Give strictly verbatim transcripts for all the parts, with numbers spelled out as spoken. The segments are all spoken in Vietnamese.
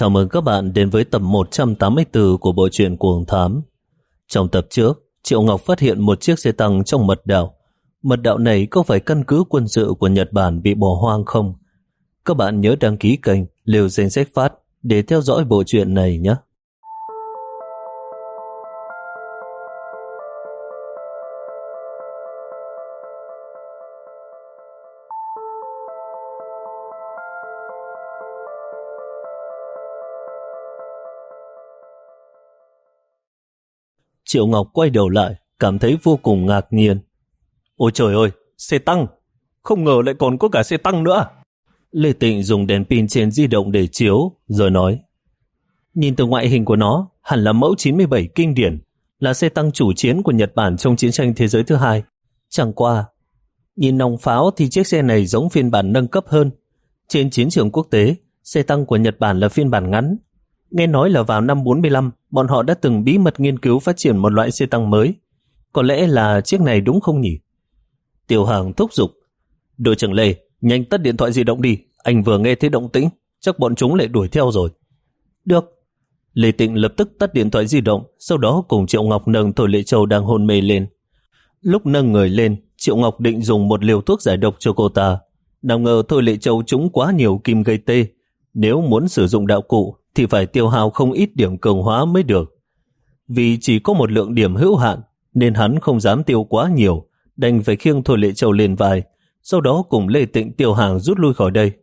Chào mừng các bạn đến với tập một trăm tám mươi tư của bộ truyện Cuồng Thám. Trong tập trước, Triệu Ngọc phát hiện một chiếc xe tăng trong mật đảo. Mật đảo này có phải căn cứ quân sự của Nhật Bản bị bỏ hoang không? Các bạn nhớ đăng ký kênh Liều Danh Sách Phát để theo dõi bộ truyện này nhé. Triệu Ngọc quay đầu lại, cảm thấy vô cùng ngạc nhiên. Ôi trời ơi, xe tăng! Không ngờ lại còn có cả xe tăng nữa. Lê Tịnh dùng đèn pin trên di động để chiếu, rồi nói. Nhìn từ ngoại hình của nó, hẳn là mẫu chín mươi bảy kinh điển, là xe tăng chủ chiến của Nhật Bản trong chiến tranh thế giới thứ hai. Chẳng qua, nhìn nòng pháo thì chiếc xe này giống phiên bản nâng cấp hơn. Trên chiến trường quốc tế, xe tăng của Nhật Bản là phiên bản ngắn. Nghe nói là vào năm bốn mươi lăm, bọn họ đã từng bí mật nghiên cứu phát triển một loại xe tăng mới. Có lẽ là chiếc này đúng không nhỉ? Tiểu Hàng thúc giục. Đội trưởng Lê, nhanh tắt điện thoại di động đi. Anh vừa nghe thấy động tĩnh, chắc bọn chúng lại đuổi theo rồi. Được. Lê Tịnh lập tức tắt điện thoại di động, sau đó cùng Triệu Ngọc nâng Thôi Lệ Châu đang hôn mê lên. Lúc nâng người lên, Triệu Ngọc định dùng một liều thuốc giải độc cho cô ta. Nào ngờ Thôi Lệ Châu trúng quá nhiều kim gây tê. Nếu muốn sử dụng đạo cụ thì phải tiêu hao không ít điểm cường hóa mới được. Vì chỉ có một lượng điểm hữu hạn nên hắn không dám tiêu quá nhiều, đành phải khiêng Thôi Lệ Châu lên vai, sau đó cùng Lê Tịnh Tiểu Hàng rút lui khỏi đây.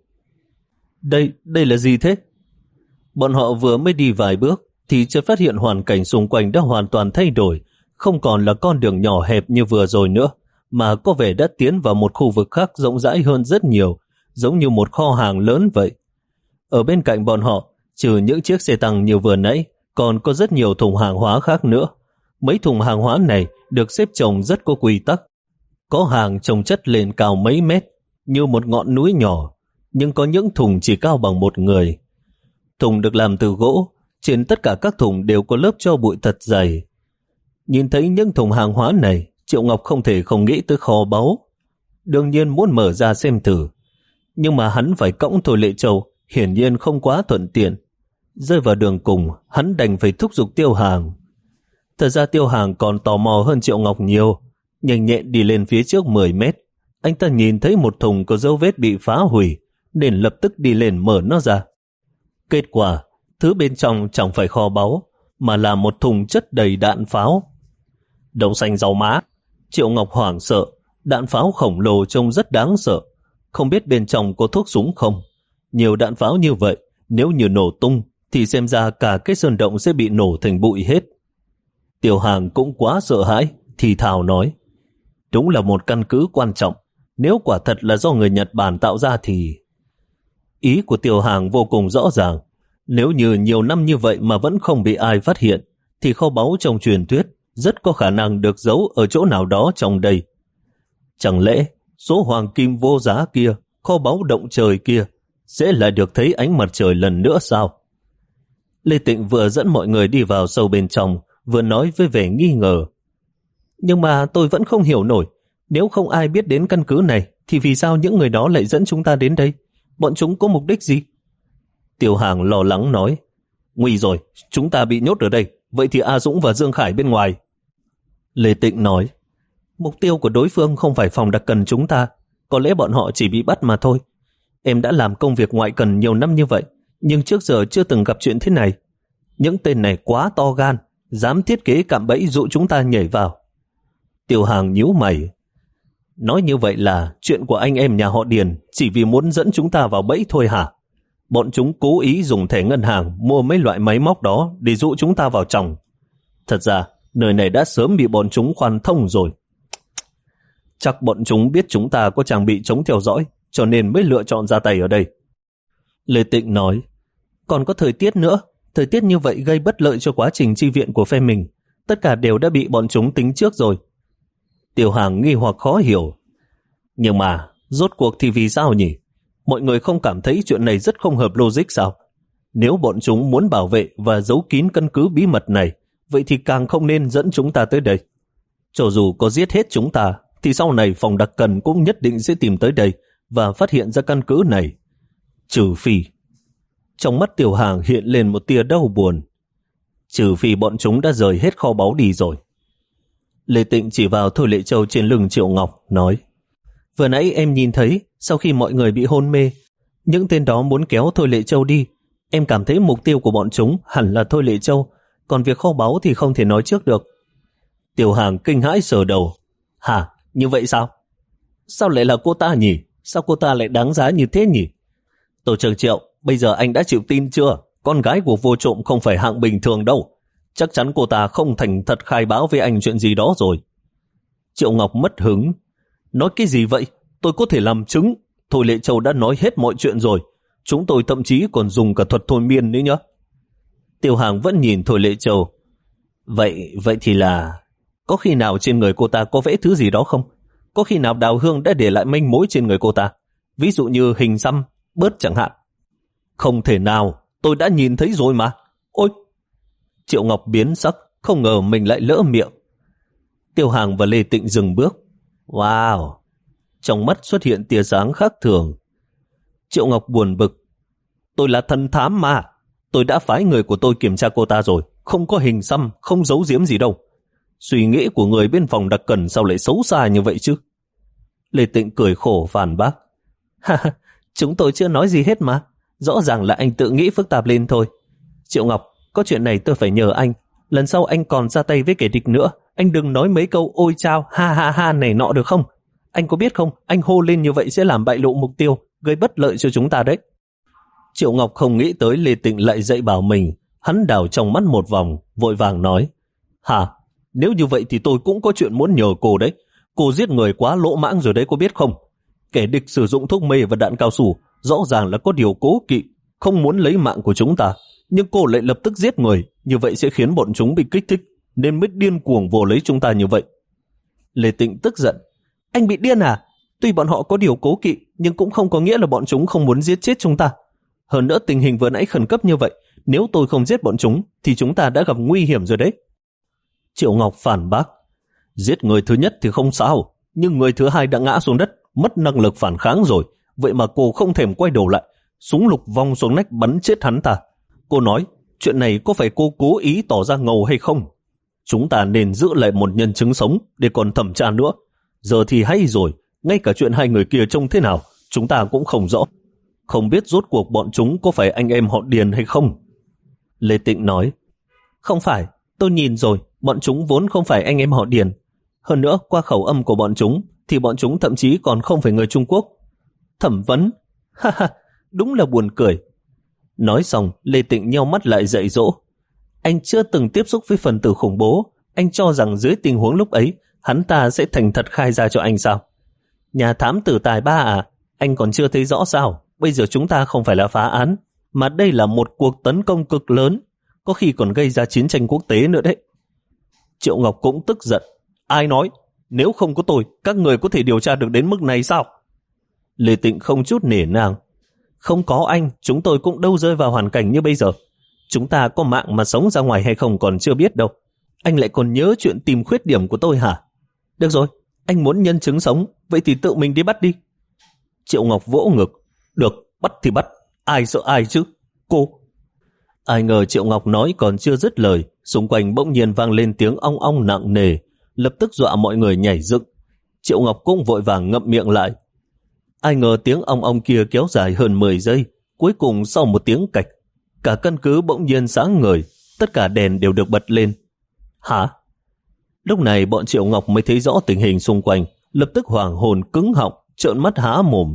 Đây, đây là gì thế? Bọn họ vừa mới đi vài bước thì chợt phát hiện hoàn cảnh xung quanh đã hoàn toàn thay đổi, không còn là con đường nhỏ hẹp như vừa rồi nữa, mà có vẻ đã tiến vào một khu vực khác rộng rãi hơn rất nhiều, giống như một kho hàng lớn vậy. Ở bên cạnh bọn họ, trừ những chiếc xe tăng như vừa nãy, còn có rất nhiều thùng hàng hóa khác nữa. Mấy thùng hàng hóa này được xếp chồng rất có quy tắc. Có hàng chồng chất lên cao mấy mét, như một ngọn núi nhỏ, nhưng có những thùng chỉ cao bằng một người. Thùng được làm từ gỗ, trên tất cả các thùng đều có lớp tro bụi thật dày. Nhìn thấy những thùng hàng hóa này, Triệu Ngọc không thể không nghĩ tới kho báu. Đương nhiên muốn mở ra xem thử, nhưng mà hắn phải cõng Thôi Lệ Châu, hiển nhiên không quá thuận tiện. Rơi vào đường cùng, hắn đành phải thúc giục Tiêu Hàng. Thật ra Tiêu Hàng còn tò mò hơn Triệu Ngọc nhiều. Nhanh nhẹn đi lên phía trước mười mét. Anh ta nhìn thấy một thùng có dấu vết bị phá hủy, nên lập tức đi lên mở nó ra. Kết quả, thứ bên trong chẳng phải kho báu, mà là một thùng chất đầy đạn pháo. Đậu xanh rau má. Triệu Ngọc hoảng sợ. Đạn pháo khổng lồ trông rất đáng sợ. Không biết bên trong có thuốc súng không? Nhiều đạn pháo như vậy, nếu như nổ tung thì xem ra cả cái sơn động sẽ bị nổ thành bụi hết. Tiểu Hàng cũng quá sợ hãi, thì thào nói. Đúng là một căn cứ quan trọng. Nếu quả thật là do người Nhật Bản tạo ra thì... Ý của Tiểu Hàng vô cùng rõ ràng. Nếu như nhiều năm như vậy mà vẫn không bị ai phát hiện, thì kho báu trong truyền thuyết rất có khả năng được giấu ở chỗ nào đó trong đây. Chẳng lẽ số hoàng kim vô giá kia, kho báu động trời kia, sẽ lại được thấy ánh mặt trời lần nữa sao? Lê Tịnh vừa dẫn mọi người đi vào sâu bên trong, vừa nói với vẻ nghi ngờ. Nhưng mà tôi vẫn không hiểu nổi, nếu không ai biết đến căn cứ này, thì vì sao những người đó lại dẫn chúng ta đến đây? Bọn chúng có mục đích gì? Tiểu Hàng lo lắng nói. Nguy rồi, chúng ta bị nhốt ở đây, vậy thì A Dũng và Dương Khải bên ngoài. Lê Tịnh nói. Mục tiêu của đối phương không phải phòng đặc cần chúng ta, có lẽ bọn họ chỉ bị bắt mà thôi. Em đã làm công việc ngoại cần nhiều năm như vậy, nhưng trước giờ chưa từng gặp chuyện thế này. Những tên này quá to gan, dám thiết kế cạm bẫy dụ chúng ta nhảy vào. Tiểu Hàng nhíu mày. Nói như vậy là chuyện của anh em nhà họ Điền chỉ vì muốn dẫn chúng ta vào bẫy thôi hả? Bọn chúng cố ý dùng thẻ ngân hàng mua mấy loại máy móc đó để dụ chúng ta vào trong. Thật ra, nơi này đã sớm bị bọn chúng khoan thông rồi. Chắc bọn chúng biết chúng ta có trang bị chống theo dõi, cho nên mới lựa chọn ra tay ở đây. Lê Tịnh nói. Còn có thời tiết nữa. Thời tiết như vậy gây bất lợi cho quá trình chi viện của phe mình. Tất cả đều đã bị bọn chúng tính trước rồi. Tiểu Hàng nghi hoặc khó hiểu. Nhưng mà, rốt cuộc thì vì sao nhỉ? Mọi người không cảm thấy chuyện này rất không hợp logic sao? Nếu bọn chúng muốn bảo vệ và giấu kín căn cứ bí mật này, vậy thì càng không nên dẫn chúng ta tới đây. Cho dù có giết hết chúng ta, thì sau này phòng đặc cần cũng nhất định sẽ tìm tới đây và phát hiện ra căn cứ này. Trừ phi, Trong mắt Tiểu Hàng hiện lên một tia đau buồn. Trừ phi bọn chúng đã rời hết kho báu đi rồi. Lê Tịnh chỉ vào Thôi Lệ Châu trên lưng Triệu Ngọc, nói: vừa nãy em nhìn thấy, sau khi mọi người bị hôn mê, những tên đó muốn kéo Thôi Lệ Châu đi. Em cảm thấy mục tiêu của bọn chúng hẳn là Thôi Lệ Châu, còn việc kho báu thì không thể nói trước được. Tiểu Hàng kinh hãi sờ đầu. Hả? Như vậy sao? Sao lại là cô ta nhỉ? Sao cô ta lại đáng giá như thế nhỉ? Tổ trưởng Triệu, bây giờ anh đã chịu tin chưa? Con gái của vô trộm không phải hạng bình thường đâu. Chắc chắn cô ta không thành thật khai báo với anh chuyện gì đó rồi. Triệu Ngọc mất hứng. Nói cái gì vậy? Tôi có thể làm chứng. Thôi Lệ Châu đã nói hết mọi chuyện rồi. Chúng tôi thậm chí còn dùng cả thuật thôi miên nữa nhá. Tiểu Hàng vẫn nhìn Thôi Lệ Châu. Vậy, vậy thì là... có khi nào trên người cô ta có vẽ thứ gì đó không? Có khi nào Đào Hương đã để lại manh mối trên người cô ta? Ví dụ như hình xăm, bớt chẳng hạn. Không thể nào, tôi đã nhìn thấy rồi mà. Ôi! Triệu Ngọc biến sắc, không ngờ mình lại lỡ miệng. Tiểu Hàng và Lê Tịnh dừng bước. Wow! Trong mắt xuất hiện tia sáng khác thường. Triệu Ngọc buồn bực. Tôi là thần thám mà. Tôi đã phái người của tôi kiểm tra cô ta rồi. Không có hình xăm, không giấu giếm gì đâu. Suy nghĩ của người bên phòng đặc cần sao lại xấu xa như vậy chứ? Lê Tịnh cười khổ phản bác. Ha ha, chúng tôi chưa nói gì hết mà. Rõ ràng là anh tự nghĩ phức tạp lên thôi. Triệu Ngọc, có chuyện này tôi phải nhờ anh. Lần sau anh còn ra tay với kẻ địch nữa, anh đừng nói mấy câu ôi chao, ha ha ha này nọ được không? Anh có biết không, anh hô lên như vậy sẽ làm bại lộ mục tiêu, gây bất lợi cho chúng ta đấy. Triệu Ngọc không nghĩ tới Lê Tịnh lại dạy bảo mình. Hắn đảo trong mắt một vòng, vội vàng nói. Hả? Nếu như vậy thì tôi cũng có chuyện muốn nhờ cô đấy. Cô giết người quá lỗ mãng rồi đấy, có biết không? Kẻ địch sử dụng thuốc mê và đạn cao su, rõ ràng là có điều cố kỵ, không muốn lấy mạng của chúng ta. Nhưng cô lại lập tức giết người, như vậy sẽ khiến bọn chúng bị kích thích, nên mới điên cuồng vồ lấy chúng ta như vậy. Lê Tịnh tức giận. Anh bị điên à? Tuy bọn họ có điều cố kỵ, nhưng cũng không có nghĩa là bọn chúng không muốn giết chết chúng ta. Hơn nữa tình hình vừa nãy khẩn cấp như vậy, nếu tôi không giết bọn chúng, thì chúng ta đã gặp nguy hiểm rồi đấy. Triệu Ngọc phản bác. Giết người thứ nhất thì không sao, nhưng người thứ hai đã ngã xuống đất, mất năng lực phản kháng rồi. Vậy mà cô không thèm quay đầu lại, súng lục vòng xuống nách bắn chết hắn ta. Cô nói, chuyện này có phải cô cố ý tỏ ra ngầu hay không? Chúng ta nên giữ lại một nhân chứng sống để còn thẩm tra nữa. Giờ thì hay rồi, ngay cả chuyện hai người kia trông thế nào, chúng ta cũng không rõ. Không biết rốt cuộc bọn chúng có phải anh em họ Điền hay không? Lê Tịnh nói, không phải, tôi nhìn rồi, bọn chúng vốn không phải anh em họ Điền. Hơn nữa, qua khẩu âm của bọn chúng, thì bọn chúng thậm chí còn không phải người Trung Quốc. Thẩm vấn? Ha ha, đúng là buồn cười. Nói xong, Lê Tịnh nheo mắt lại dạy dỗ. Anh chưa từng tiếp xúc với phần tử khủng bố. Anh cho rằng dưới tình huống lúc ấy, hắn ta sẽ thành thật khai ra cho anh sao? Nhà thám tử tài ba à? Anh còn chưa thấy rõ sao? Bây giờ chúng ta không phải là phá án, mà đây là một cuộc tấn công cực lớn, có khi còn gây ra chiến tranh quốc tế nữa đấy. Triệu Ngọc cũng tức giận. Ai nói? Nếu không có tôi, các người có thể điều tra được đến mức này sao? Lê Tịnh không chút nể nang. Không có anh, chúng tôi cũng đâu rơi vào hoàn cảnh như bây giờ. Chúng ta có mạng mà sống ra ngoài hay không còn chưa biết đâu. Anh lại còn nhớ chuyện tìm khuyết điểm của tôi hả? Được rồi, anh muốn nhân chứng sống, vậy thì tự mình đi bắt đi. Triệu Ngọc vỗ ngực. Được, bắt thì bắt, ai sợ ai chứ? Cô! Ai ngờ Triệu Ngọc nói còn chưa dứt lời, xung quanh bỗng nhiên vang lên tiếng ong ong nặng nề, lập tức dọa mọi người nhảy dựng. Triệu Ngọc cũng vội vàng ngậm miệng lại. Ai ngờ tiếng ong ong kia kéo dài hơn mười giây, cuối cùng sau một tiếng cạch, cả căn cứ bỗng nhiên sáng ngời, tất cả đèn đều được bật lên. Hả? Lúc này bọn Triệu Ngọc mới thấy rõ tình hình xung quanh, lập tức hoảng hồn cứng họng, trợn mắt há mồm.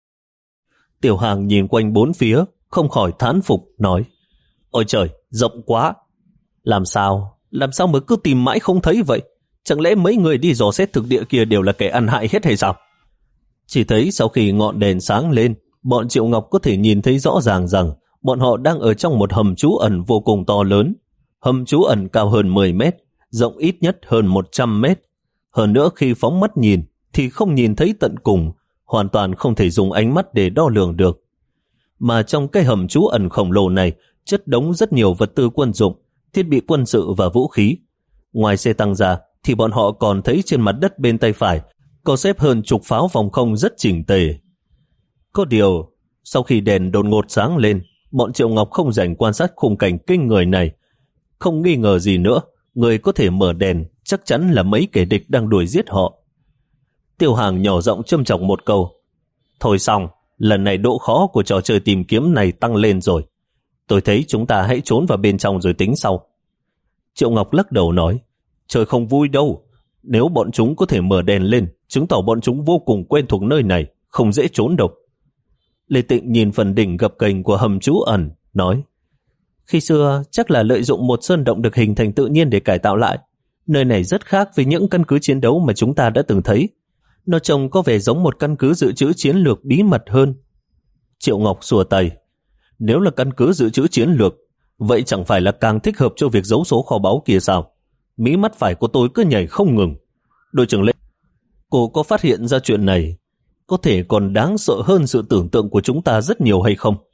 Tiểu Hàng nhìn quanh bốn phía, không khỏi thán phục, nói: Ôi trời, rộng quá! Làm sao? Làm sao mới cứ tìm mãi không thấy vậy? Chẳng lẽ mấy người đi dò xét thực địa kia đều là kẻ ăn hại hết hay sao? Chỉ thấy sau khi ngọn đèn sáng lên, bọn Triệu Ngọc có thể nhìn thấy rõ ràng rằng bọn họ đang ở trong một hầm trú ẩn vô cùng to lớn. Hầm trú ẩn cao hơn mười mét, rộng ít nhất hơn một trăm mét. Hơn nữa khi phóng mắt nhìn thì không nhìn thấy tận cùng, hoàn toàn không thể dùng ánh mắt để đo lường được. Mà trong cái hầm trú ẩn khổng lồ này chất đống rất nhiều vật tư quân dụng, thiết bị quân sự và vũ khí. Ngoài xe tăng ra thì bọn họ còn thấy trên mặt đất bên tay phải có xếp hơn chục pháo phòng không rất chỉnh tề. Có điều, sau khi đèn đột ngột sáng lên, bọn Triệu Ngọc không dành quan sát khung cảnh kinh người này. Không nghi ngờ gì nữa, người có thể mở đèn chắc chắn là mấy kẻ địch đang đuổi giết họ. Tiêu Hàng nhỏ giọng châm chọc một câu. Thôi xong, lần này độ khó của trò chơi tìm kiếm này tăng lên rồi. Tôi thấy chúng ta hãy trốn vào bên trong rồi tính sau. Triệu Ngọc lắc đầu nói, trời không vui đâu. Nếu bọn chúng có thể mở đèn lên, chứng tỏ bọn chúng vô cùng quen thuộc nơi này, không dễ trốn đâu. Lê Tịnh nhìn phần đỉnh gập ghềnh của hầm trú ẩn, nói, khi xưa chắc là lợi dụng một sơn động được hình thành tự nhiên để cải tạo lại. Nơi này rất khác với những căn cứ chiến đấu mà chúng ta đã từng thấy. Nó trông có vẻ giống một căn cứ dự trữ chiến lược bí mật hơn. Triệu Ngọc xua tay, nếu là căn cứ dự trữ chiến lược, vậy chẳng phải là càng thích hợp cho việc giấu số kho báu kia sao? Mí mắt phải của tôi cứ nhảy không ngừng. Đội trưởng Lê, cô có phát hiện ra chuyện này có thể còn đáng sợ hơn sự tưởng tượng của chúng ta rất nhiều hay không?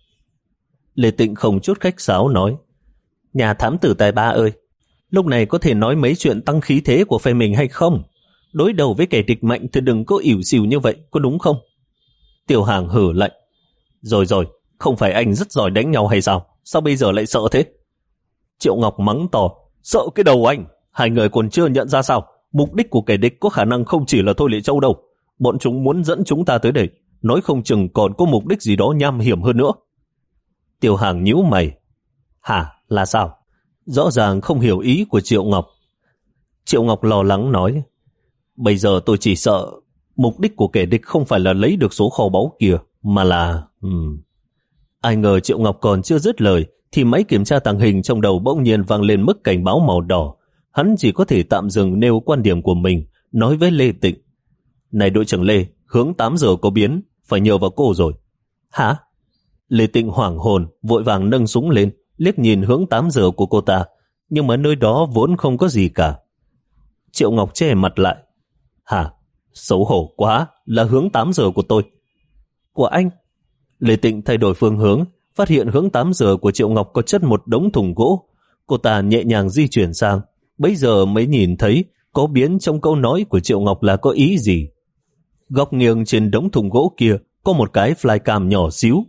Lê Tịnh không chút khách sáo nói, nhà thám tử tài ba ơi, lúc này có thể nói mấy chuyện tăng khí thế của phe mình hay không? Đối đầu với kẻ địch mạnh thì đừng có ỉu xìu như vậy, có đúng không? Tiêu Hàng hử lạnh, rồi rồi, không phải anh rất giỏi đánh nhau hay sao? Sao bây giờ lại sợ thế? Triệu Ngọc mắng to, sợ cái đầu anh, hai người còn chưa nhận ra sao? Mục đích của kẻ địch có khả năng không chỉ là Thôi Lệ Châu đâu. Bọn chúng muốn dẫn chúng ta tới đây, nói không chừng còn có mục đích gì đó nham hiểm hơn nữa. Tiêu Hàng nhíu mày, hả, là sao? Rõ ràng không hiểu ý của Triệu Ngọc. Triệu Ngọc lo lắng nói, bây giờ tôi chỉ sợ mục đích của kẻ địch không phải là lấy được số kho báu kia, mà là... Hmm. Ai ngờ Triệu Ngọc còn chưa dứt lời thì máy kiểm tra tàng hình trong đầu bỗng nhiên vang lên mức cảnh báo màu đỏ. Hắn chỉ có thể tạm dừng nêu quan điểm của mình, nói với Lê Tịnh, này đội trưởng Lê, hướng tám giờ có biến, phải nhờ vào cô rồi. Hả? Lê Tịnh hoảng hồn, vội vàng nâng súng lên, liếc nhìn hướng tám giờ của cô ta, nhưng mà nơi đó vốn không có gì cả. Triệu Ngọc che mặt lại. Hả? Xấu hổ quá, là hướng tám giờ của tôi. Của anh? Lê Tịnh thay đổi phương hướng, phát hiện hướng tám giờ của Triệu Ngọc có chất một đống thùng gỗ. Cô ta nhẹ nhàng di chuyển sang, bây giờ mới nhìn thấy có biến trong câu nói của Triệu Ngọc là có ý gì. Góc nghiêng trên đống thùng gỗ kia có một cái flycam nhỏ xíu.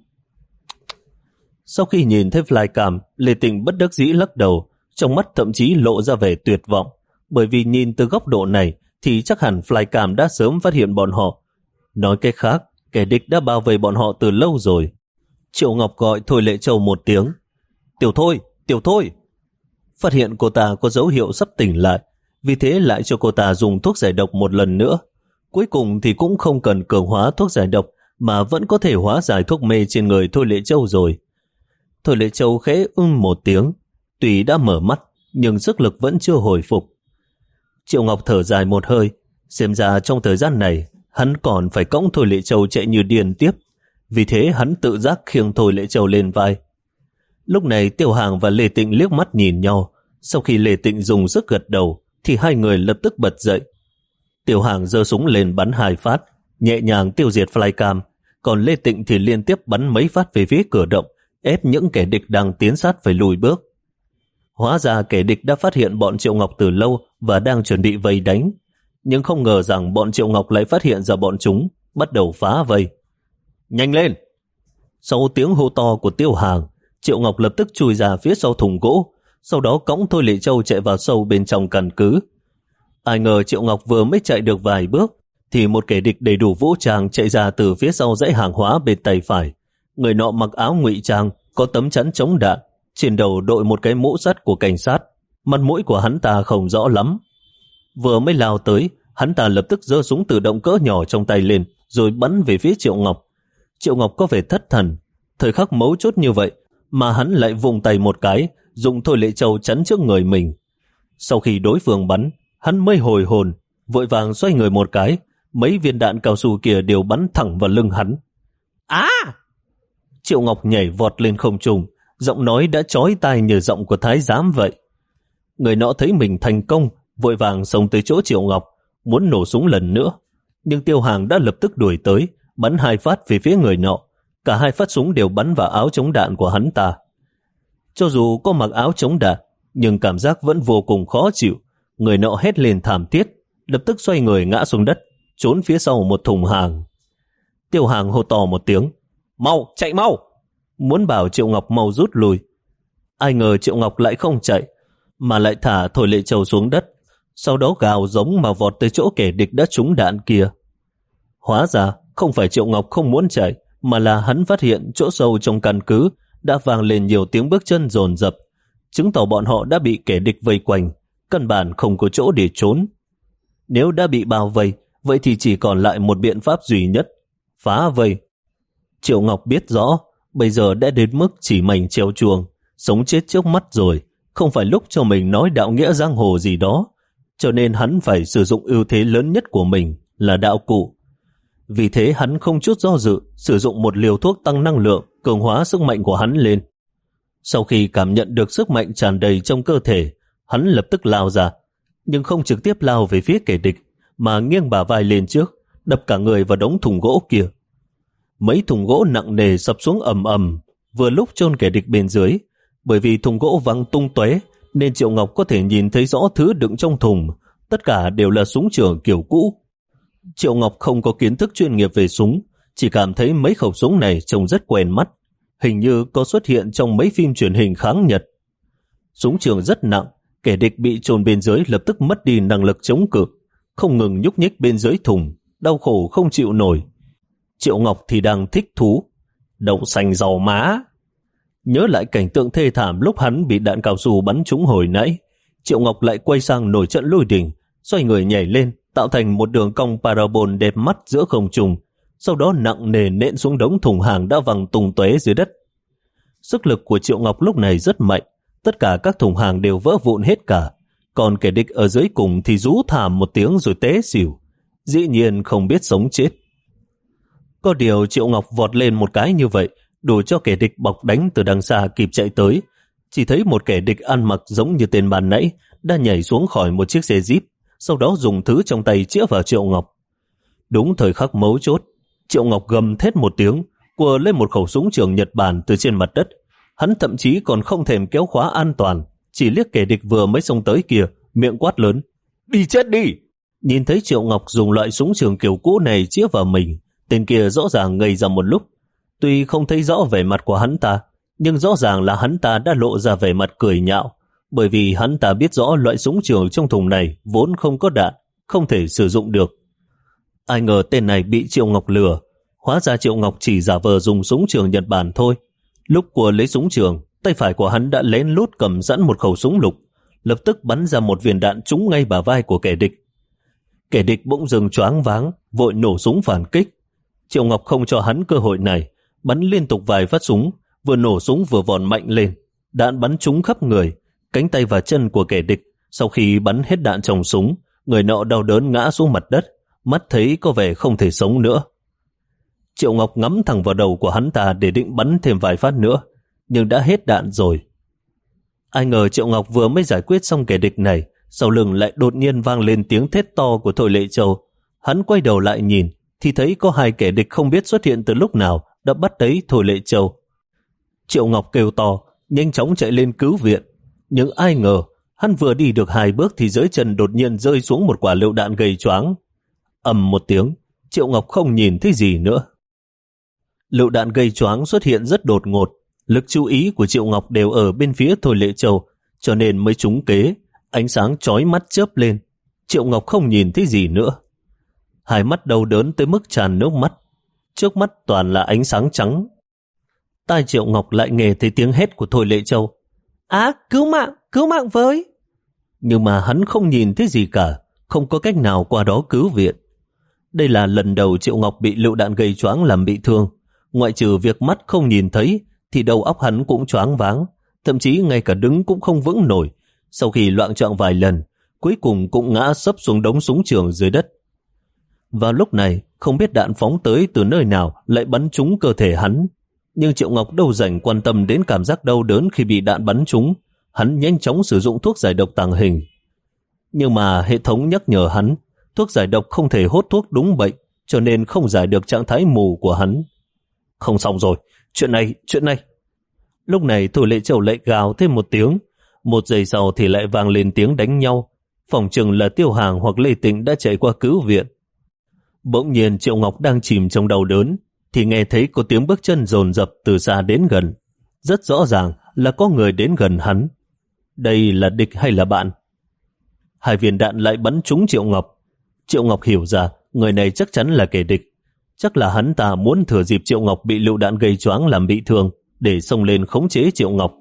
Sau khi nhìn thấy flycam, Lê Tịnh bất đắc dĩ lắc đầu, trong mắt thậm chí lộ ra vẻ tuyệt vọng, bởi vì nhìn từ góc độ này thì chắc hẳn flycam đã sớm phát hiện bọn họ. Nói cách khác, kẻ địch đã bao vây bọn họ từ lâu rồi. Triệu Ngọc gọi Thôi Lệ Châu một tiếng. Tiểu Thôi, Tiểu Thôi. Phát hiện cô ta có dấu hiệu sắp tỉnh lại, vì thế lại cho cô ta dùng thuốc giải độc một lần nữa. Cuối cùng thì cũng không cần cường hóa thuốc giải độc, mà vẫn có thể hóa giải thuốc mê trên người Thôi Lệ Châu rồi. Thôi Lệ Châu khẽ ưng một tiếng, tuy đã mở mắt, nhưng sức lực vẫn chưa hồi phục. Triệu Ngọc thở dài một hơi, xem ra trong thời gian này, hắn còn phải cõng Thôi Lệ Châu chạy như điên tiếp, vì thế hắn tự giác khiêng Thôi Lệ Châu lên vai. Lúc này Tiêu Hàng và Lê Tịnh liếc mắt nhìn nhau, sau khi Lê Tịnh dùng sức gật đầu, thì hai người lập tức bật dậy. Tiêu Hàng giơ súng lên bắn hai phát, nhẹ nhàng tiêu diệt flycam, còn Lê Tịnh thì liên tiếp bắn mấy phát về phía cửa động, ép những kẻ địch đang tiến sát phải lùi bước. Hóa ra kẻ địch đã phát hiện bọn Triệu Ngọc từ lâu và đang chuẩn bị vây đánh, nhưng không ngờ rằng bọn Triệu Ngọc lại phát hiện ra bọn chúng, bắt đầu phá vây. Nhanh lên! Sau tiếng hô to của Tiêu Hàng, Triệu Ngọc lập tức chui ra phía sau thùng gỗ, sau đó cõng Thôi Lệ Châu chạy vào sâu bên trong căn cứ. Ai ngờ Triệu Ngọc vừa mới chạy được vài bước, thì một kẻ địch đầy đủ vũ trang chạy ra từ phía sau dãy hàng hóa bên tay phải. Người nọ mặc áo ngụy trang, có tấm chắn chống đạn, trên đầu đội một cái mũ sắt của cảnh sát, mặt mũi của hắn ta không rõ lắm. Vừa mới lao tới, hắn ta lập tức giơ súng tự động cỡ nhỏ trong tay lên, rồi bắn về phía Triệu Ngọc. Triệu Ngọc có vẻ thất thần, thời khắc mấu chốt như vậy mà hắn lại vùng tay một cái, dùng Thôi Lệ Châu chắn trước người mình. Sau khi đối phương bắn, hắn mới hồi hồn, vội vàng xoay người một cái, mấy viên đạn cao su kia đều bắn thẳng vào lưng hắn. Á! À! Triệu Ngọc nhảy vọt lên không trung, giọng nói đã chói tai như giọng của thái giám vậy. Người nọ thấy mình thành công, vội vàng xông tới chỗ Triệu Ngọc, muốn nổ súng lần nữa, nhưng Tiêu Hàng đã lập tức đuổi tới, bắn hai phát về phía người nọ. Cả hai phát súng đều bắn vào áo chống đạn của hắn ta. Cho dù có mặc áo chống đạn, nhưng cảm giác vẫn vô cùng khó chịu. Người nọ hét lên thảm thiết, lập tức xoay người ngã xuống đất, trốn phía sau một thùng hàng. Tiêu Hàng hô to một tiếng, mau, chạy mau! muốn bảo Triệu Ngọc mau rút lui. Ai ngờ Triệu Ngọc lại không chạy, mà lại thả Thôi Lệ Châu xuống đất, sau đó gào giống mà vọt tới chỗ kẻ địch đã trúng đạn kia. Hóa ra không phải Triệu Ngọc không muốn chạy, mà là hắn phát hiện chỗ sâu trong căn cứ đã vang lên nhiều tiếng bước chân dồn dập, chứng tỏ bọn họ đã bị kẻ địch vây quanh, căn bản không có chỗ để trốn. Nếu đã bị bao vây, vậy thì chỉ còn lại một biện pháp duy nhất, phá vây. Triệu Ngọc biết rõ, bây giờ đã đến mức chỉ mảnh treo chuồng, sống chết trước mắt rồi, không phải lúc cho mình nói đạo nghĩa giang hồ gì đó, cho nên hắn phải sử dụng ưu thế lớn nhất của mình là đạo cụ. Vì thế hắn không chút do dự sử dụng một liều thuốc tăng năng lượng, cường hóa sức mạnh của hắn lên. Sau khi cảm nhận được sức mạnh tràn đầy trong cơ thể, hắn lập tức lao ra, nhưng không trực tiếp lao về phía kẻ địch, mà nghiêng bả vai lên trước, đập cả người vào đống thùng gỗ kia. Mấy thùng gỗ nặng nề sập xuống ầm ầm, vừa lúc chôn kẻ địch bên dưới. Bởi vì thùng gỗ văng tung tóe nên Triệu Ngọc có thể nhìn thấy rõ thứ đựng trong thùng, tất cả đều là súng trường kiểu cũ. Triệu Ngọc không có kiến thức chuyên nghiệp về súng, chỉ cảm thấy mấy khẩu súng này trông rất quen mắt, hình như có xuất hiện trong mấy phim truyền hình kháng Nhật. Súng trường rất nặng, kẻ địch bị chôn bên dưới lập tức mất đi năng lực chống cự, không ngừng nhúc nhích bên dưới thùng, đau khổ không chịu nổi. Triệu Ngọc thì đang thích thú, đậu xanh giàu má. Nhớ lại cảnh tượng thê thảm lúc hắn bị đạn cao su bắn trúng hồi nãy, Triệu Ngọc lại quay sang nổi trận lôi đình, xoay người nhảy lên, tạo thành một đường cong parabol đẹp mắt giữa không trung, sau đó nặng nề nện xuống đống thùng hàng đã văng tung tóe dưới đất. Sức lực của Triệu Ngọc lúc này rất mạnh, tất cả các thùng hàng đều vỡ vụn hết cả, còn kẻ địch ở dưới cùng thì rú thảm một tiếng rồi té xỉu, dĩ nhiên không biết sống chết. Có điều Triệu Ngọc vọt lên một cái như vậy, đủ cho kẻ địch bọc đánh từ đằng xa kịp chạy tới. Chỉ thấy một kẻ địch ăn mặc giống như tên bàn nãy đã nhảy xuống khỏi một chiếc xe Jeep, sau đó dùng thứ trong tay chĩa vào Triệu Ngọc. Đúng thời khắc mấu chốt, Triệu Ngọc gầm thét một tiếng, quờ lên một khẩu súng trường Nhật Bản từ trên mặt đất. Hắn thậm chí còn không thèm kéo khóa an toàn, chỉ liếc kẻ địch vừa mới xông tới kia, miệng quát lớn: "Đi chết đi!" Nhìn thấy Triệu Ngọc dùng loại súng trường kiểu cũ này chĩa vào mình, tên kia rõ ràng ngây ra một lúc. Tuy không thấy rõ vẻ mặt của hắn ta, nhưng rõ ràng là hắn ta đã lộ ra vẻ mặt cười nhạo, bởi vì hắn ta biết rõ loại súng trường trong thùng này vốn không có đạn, không thể sử dụng được. Ai ngờ tên này bị Triệu Ngọc lừa, hóa ra Triệu Ngọc chỉ giả vờ dùng súng trường Nhật Bản thôi. Lúc của lấy súng trường, tay phải của hắn đã lén lút cầm sẵn một khẩu súng lục, lập tức bắn ra một viên đạn trúng ngay bả vai của kẻ địch. Kẻ địch bỗng dừng choáng váng, vội nổ súng phản kích. Triệu Ngọc không cho hắn cơ hội này, bắn liên tục vài phát súng, vừa nổ súng vừa vòn mạnh lên, đạn bắn trúng khắp người, cánh tay và chân của kẻ địch. Sau khi bắn hết đạn trong súng, người nọ đau đớn ngã xuống mặt đất, mắt thấy có vẻ không thể sống nữa. Triệu Ngọc ngắm thẳng vào đầu của hắn ta để định bắn thêm vài phát nữa, nhưng đã hết đạn rồi. Ai ngờ Triệu Ngọc vừa mới giải quyết xong kẻ địch này, sau lưng lại đột nhiên vang lên tiếng thét to của Thôi Lệ Châu. Hắn quay đầu lại nhìn, thì thấy có hai kẻ địch không biết xuất hiện từ lúc nào đã bắt lấy Thôi Lệ Châu. Triệu Ngọc kêu to, nhanh chóng chạy lên cứu viện, nhưng ai ngờ hắn vừa đi được hai bước thì dưới chân đột nhiên rơi xuống một quả lựu đạn gây choáng. Ầm một tiếng, Triệu Ngọc không nhìn thấy gì nữa. Lựu đạn gây choáng xuất hiện rất đột ngột, lực chú ý của Triệu Ngọc đều ở bên phía Thôi Lệ Châu, cho nên mới trúng kế. Ánh sáng chói mắt chớp lên, Triệu Ngọc không nhìn thấy gì nữa. Hai mắt đau đớn tới mức tràn nước mắt, trước mắt toàn là ánh sáng trắng. Tai Triệu Ngọc lại nghe thấy tiếng hét của Thôi Lệ Châu: "Á, cứu mạng, cứu mạng với!" Nhưng mà hắn không nhìn thấy gì cả, không có cách nào qua đó cứu viện. Đây là lần đầu Triệu Ngọc bị lựu đạn gây choáng làm bị thương, ngoại trừ việc mắt không nhìn thấy thì đầu óc hắn cũng choáng váng, thậm chí ngay cả đứng cũng không vững nổi. Sau khi loạng choạng vài lần, cuối cùng cũng ngã sấp xuống đống súng trường dưới đất. Vào lúc này, không biết đạn phóng tới từ nơi nào lại bắn trúng cơ thể hắn. Nhưng Triệu Ngọc đâu rảnh quan tâm đến cảm giác đau đớn khi bị đạn bắn trúng. Hắn nhanh chóng sử dụng thuốc giải độc tàng hình. Nhưng mà hệ thống nhắc nhở hắn, thuốc giải độc không thể hốt thuốc đúng bệnh, cho nên không giải được trạng thái mù của hắn. Không xong rồi, chuyện này, chuyện này. Lúc này Thôi Lệ Châu lại gào thêm một tiếng. Một giây sau thì lại vang lên tiếng đánh nhau. Phòng chừng là Tiêu Hàng hoặc Lê Tịnh đã chạy qua cứu viện. Bỗng nhiên Triệu Ngọc đang chìm trong đau đớn, thì nghe thấy có tiếng bước chân dồn dập từ xa đến gần. Rất rõ ràng là có người đến gần hắn. Đây là địch hay là bạn? Hai viên đạn lại bắn trúng Triệu Ngọc. Triệu Ngọc hiểu ra người này chắc chắn là kẻ địch. Chắc là hắn ta muốn thừa dịp Triệu Ngọc bị lựu đạn gây choáng làm bị thương để xông lên khống chế Triệu Ngọc.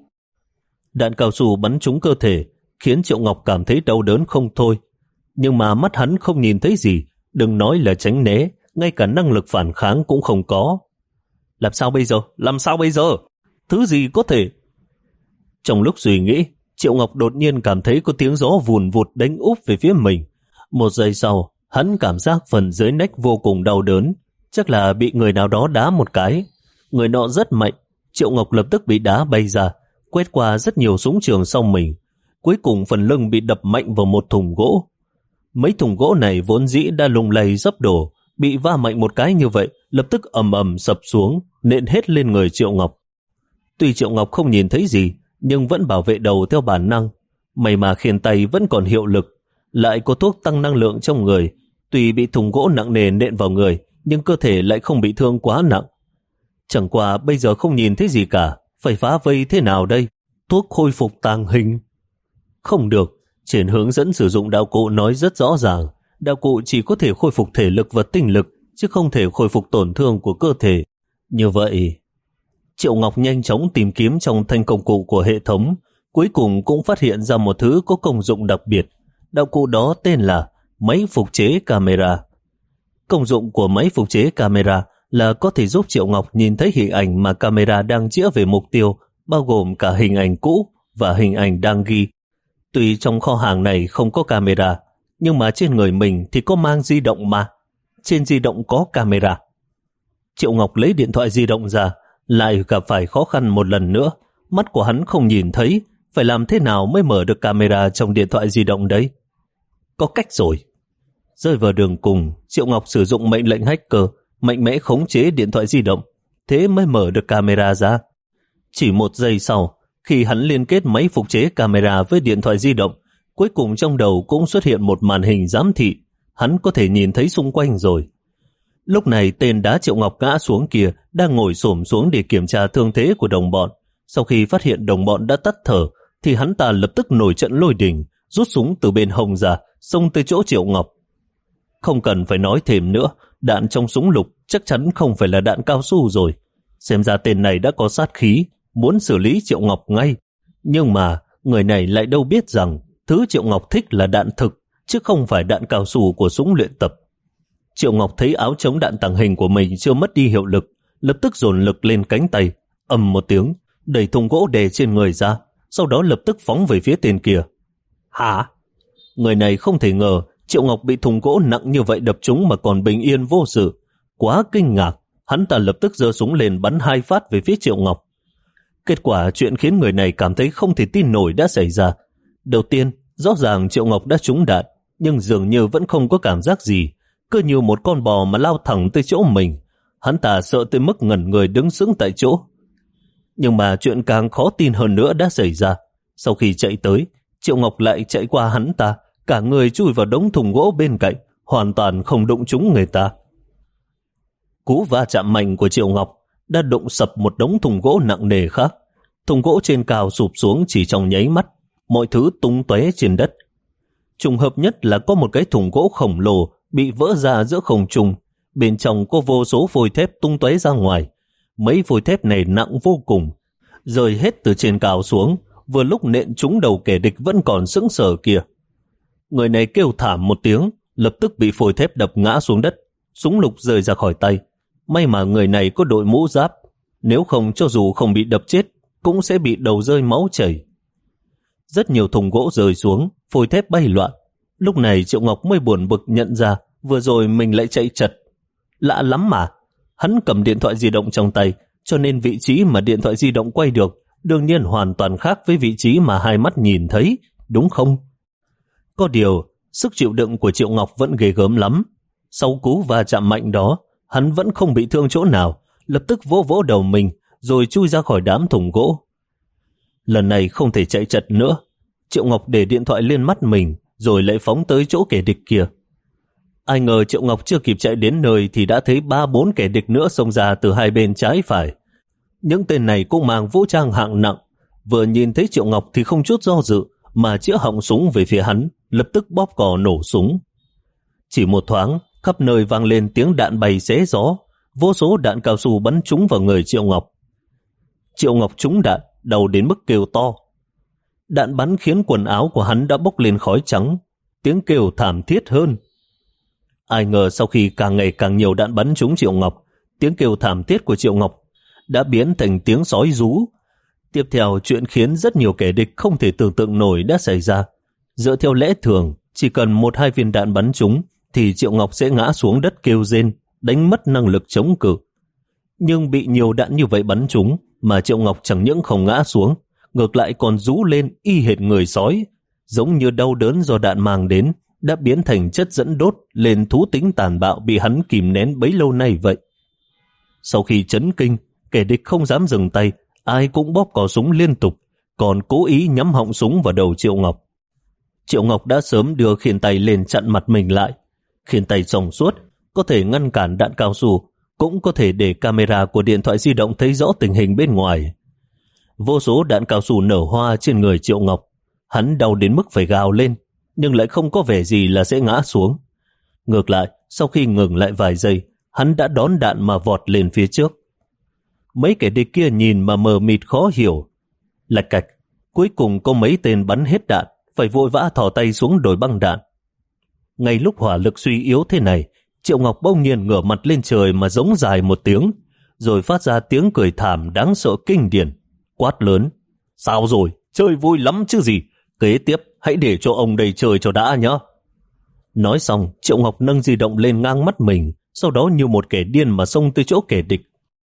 Đạn cao su bắn trúng cơ thể khiến Triệu Ngọc cảm thấy đau đớn không thôi. Nhưng mà mắt hắn không nhìn thấy gì, đừng nói là tránh né, ngay cả năng lực phản kháng cũng không có. Làm sao bây giờ? Làm sao bây giờ? Thứ gì có thể? Trong lúc suy nghĩ, Triệu Ngọc đột nhiên cảm thấy có tiếng gió vùn vụt đánh úp về phía mình. Một giây sau, hắn cảm giác phần dưới nách vô cùng đau đớn, chắc là bị người nào đó đá một cái. Người nọ rất mạnh, Triệu Ngọc lập tức bị đá bay ra, quét qua rất nhiều súng trường sau mình. Cuối cùng phần lưng bị đập mạnh vào một thùng gỗ. Mấy thùng gỗ này vốn dĩ đã lung lay dấp đổ, bị va mạnh một cái như vậy, lập tức ầm ầm sập xuống, nện hết lên người Triệu Ngọc. Tuy Triệu Ngọc không nhìn thấy gì, nhưng vẫn bảo vệ đầu theo bản năng. May mà khiên tay vẫn còn hiệu lực, lại có thuốc tăng năng lượng trong người. Tuy bị thùng gỗ nặng nề nện vào người, nhưng cơ thể lại không bị thương quá nặng. Chẳng qua bây giờ không nhìn thấy gì cả, phải phá vây thế nào đây? Thuốc khôi phục tàng hình? Không được, trên hướng dẫn sử dụng đạo cụ nói rất rõ ràng, đạo cụ chỉ có thể khôi phục thể lực và tinh lực, chứ không thể khôi phục tổn thương của cơ thể. Như vậy, Triệu Ngọc nhanh chóng tìm kiếm trong thanh công cụ của hệ thống, cuối cùng cũng phát hiện ra một thứ có công dụng đặc biệt. Đạo cụ đó tên là máy phục chế camera. Công dụng của máy phục chế camera là có thể giúp Triệu Ngọc nhìn thấy hình ảnh mà camera đang chĩa về mục tiêu, bao gồm cả hình ảnh cũ và hình ảnh đang ghi. Tuy trong kho hàng này không có camera, nhưng mà trên người mình thì có mang di động mà. Trên di động có camera. Triệu Ngọc lấy điện thoại di động ra, lại gặp phải khó khăn một lần nữa. Mắt của hắn không nhìn thấy, phải làm thế nào mới mở được camera trong điện thoại di động đấy? Có cách rồi. Rơi vào đường cùng, Triệu Ngọc sử dụng mệnh lệnh hacker, mạnh mẽ khống chế điện thoại di động, thế mới mở được camera ra. Chỉ một giây sau, khi hắn liên kết máy phục chế camera với điện thoại di động, cuối cùng trong đầu cũng xuất hiện một màn hình giám thị, hắn có thể nhìn thấy xung quanh rồi. Lúc này tên đá Triệu Ngọc ngã xuống kia đang ngồi xổm xuống để kiểm tra thương thế của đồng bọn. Sau khi phát hiện đồng bọn đã tắt thở, thì hắn ta lập tức nổi trận lôi đình, rút súng từ bên hông ra, xông tới chỗ Triệu Ngọc. Không cần phải nói thêm nữa, đạn trong súng lục chắc chắn không phải là đạn cao su rồi. Xem ra tên này đã có sát khí, muốn xử lý Triệu Ngọc ngay. Nhưng mà người này lại đâu biết rằng thứ Triệu Ngọc thích là đạn thực, chứ không phải đạn cao su của súng luyện tập. Triệu Ngọc thấy áo chống đạn tàng hình của mình chưa mất đi hiệu lực, lập tức dồn lực lên cánh tay, ầm một tiếng, đẩy thùng gỗ đè trên người ra, sau đó lập tức phóng về phía tên kia. Hả? Người này không thể ngờ Triệu Ngọc bị thùng gỗ nặng như vậy đập trúng mà còn bình yên vô sự. Quá kinh ngạc, hắn ta lập tức giơ súng lên bắn hai phát về phía Triệu Ngọc. Kết quả chuyện khiến người này cảm thấy không thể tin nổi đã xảy ra. Đầu tiên, rõ ràng Triệu Ngọc đã trúng đạn, nhưng dường như vẫn không có cảm giác gì, cứ như một con bò mà lao thẳng tới chỗ mình. Hắn ta sợ tới mức ngẩn người đứng sững tại chỗ. Nhưng mà chuyện càng khó tin hơn nữa đã xảy ra. Sau khi chạy tới, Triệu Ngọc lại chạy qua hắn ta, cả người chui vào đống thùng gỗ bên cạnh, hoàn toàn không đụng trúng người ta. Cú va chạm mạnh của Triệu Ngọc đã đụng sập một đống thùng gỗ nặng nề khác. Thùng gỗ trên cao sụp xuống chỉ trong nháy mắt, mọi thứ tung tóe trên đất. Trùng hợp nhất là có một cái thùng gỗ khổng lồ bị vỡ ra giữa không trung, bên trong có vô số phôi thép tung tóe ra ngoài. Mấy phôi thép này nặng vô cùng, rơi hết từ trên cao xuống, vừa lúc nện trúng đầu kẻ địch vẫn còn sững sờ kia. Người này kêu thảm một tiếng, lập tức bị phôi thép đập ngã xuống đất, súng lục rơi ra khỏi tay. May mà người này có đội mũ giáp, nếu không cho dù không bị đập chết, cũng sẽ bị đầu rơi máu chảy. Rất nhiều thùng gỗ rơi xuống, phôi thép bay loạn. Lúc này Triệu Ngọc mới buồn bực nhận ra vừa rồi mình lại chạy chật. Lạ lắm mà, hắn cầm điện thoại di động trong tay, cho nên vị trí mà điện thoại di động quay được đương nhiên hoàn toàn khác với vị trí mà hai mắt nhìn thấy, đúng không? Có điều, sức chịu đựng của Triệu Ngọc vẫn ghê gớm lắm. Sau cú va chạm mạnh đó, hắn vẫn không bị thương chỗ nào, lập tức vỗ vỗ đầu mình rồi chui ra khỏi đám thùng gỗ. Lần này không thể chạy chật nữa, Triệu Ngọc để điện thoại lên mắt mình rồi lại phóng tới chỗ kẻ địch kia. Ai ngờ Triệu Ngọc chưa kịp chạy đến nơi thì đã thấy ba bốn kẻ địch nữa xông ra từ hai bên trái phải. Những tên này cũng mang vũ trang hạng nặng, vừa nhìn thấy Triệu Ngọc thì không chút do dự mà chĩa họng súng về phía hắn, lập tức bóp cò nổ súng. Chỉ một thoáng, khắp nơi vang lên tiếng đạn bay xé gió, vô số đạn cao su bắn trúng vào người Triệu Ngọc. Triệu Ngọc trúng đạn, đầu đến mức kêu to. Đạn bắn khiến quần áo của hắn đã bốc lên khói trắng, tiếng kêu thảm thiết hơn. Ai ngờ sau khi càng ngày càng nhiều đạn bắn trúng Triệu Ngọc, tiếng kêu thảm thiết của Triệu Ngọc đã biến thành tiếng sói rú. Tiếp theo, chuyện khiến rất nhiều kẻ địch không thể tưởng tượng nổi đã xảy ra. Dựa theo lẽ thường, chỉ cần một hai viên đạn bắn trúng thì Triệu Ngọc sẽ ngã xuống đất kêu rên, đánh mất năng lực chống cự. Nhưng bị nhiều đạn như vậy bắn trúng mà Triệu Ngọc chẳng những không ngã xuống, ngược lại còn rú lên y hệt người sói, giống như đau đớn do đạn mang đến đã biến thành chất dẫn đốt lên thú tính tàn bạo bị hắn kìm nén bấy lâu nay vậy. Sau khi chấn kinh, kẻ địch không dám dừng tay, ai cũng bóp cò súng liên tục, còn cố ý nhắm họng súng vào đầu Triệu Ngọc. Triệu Ngọc đã sớm đưa khiên tay lên chặn mặt mình lại. Khiên tay trong suốt, có thể ngăn cản đạn cao su, cũng có thể để camera của điện thoại di động thấy rõ tình hình bên ngoài. Vô số đạn cao su nở hoa trên người Triệu Ngọc, hắn đau đến mức phải gào lên, nhưng lại không có vẻ gì là sẽ ngã xuống. Ngược lại, sau khi ngừng lại vài giây, hắn đã đón đạn mà vọt lên phía trước. Mấy kẻ địch kia nhìn mà mờ mịt khó hiểu. Lạch cạch, cuối cùng có mấy tên bắn hết đạn, phải vội vã thò tay xuống đổi băng đạn. Ngay lúc hỏa lực suy yếu thế này, Triệu Ngọc bỗng nhiên ngửa mặt lên trời mà giống dài một tiếng, rồi phát ra tiếng cười thảm đáng sợ kinh điển, quát lớn. Sao rồi, chơi vui lắm chứ gì, kế tiếp hãy để cho ông đây chơi cho đã nhá. Nói xong, Triệu Ngọc nâng di động lên ngang mắt mình, sau đó như một kẻ điên mà xông tới chỗ kẻ địch.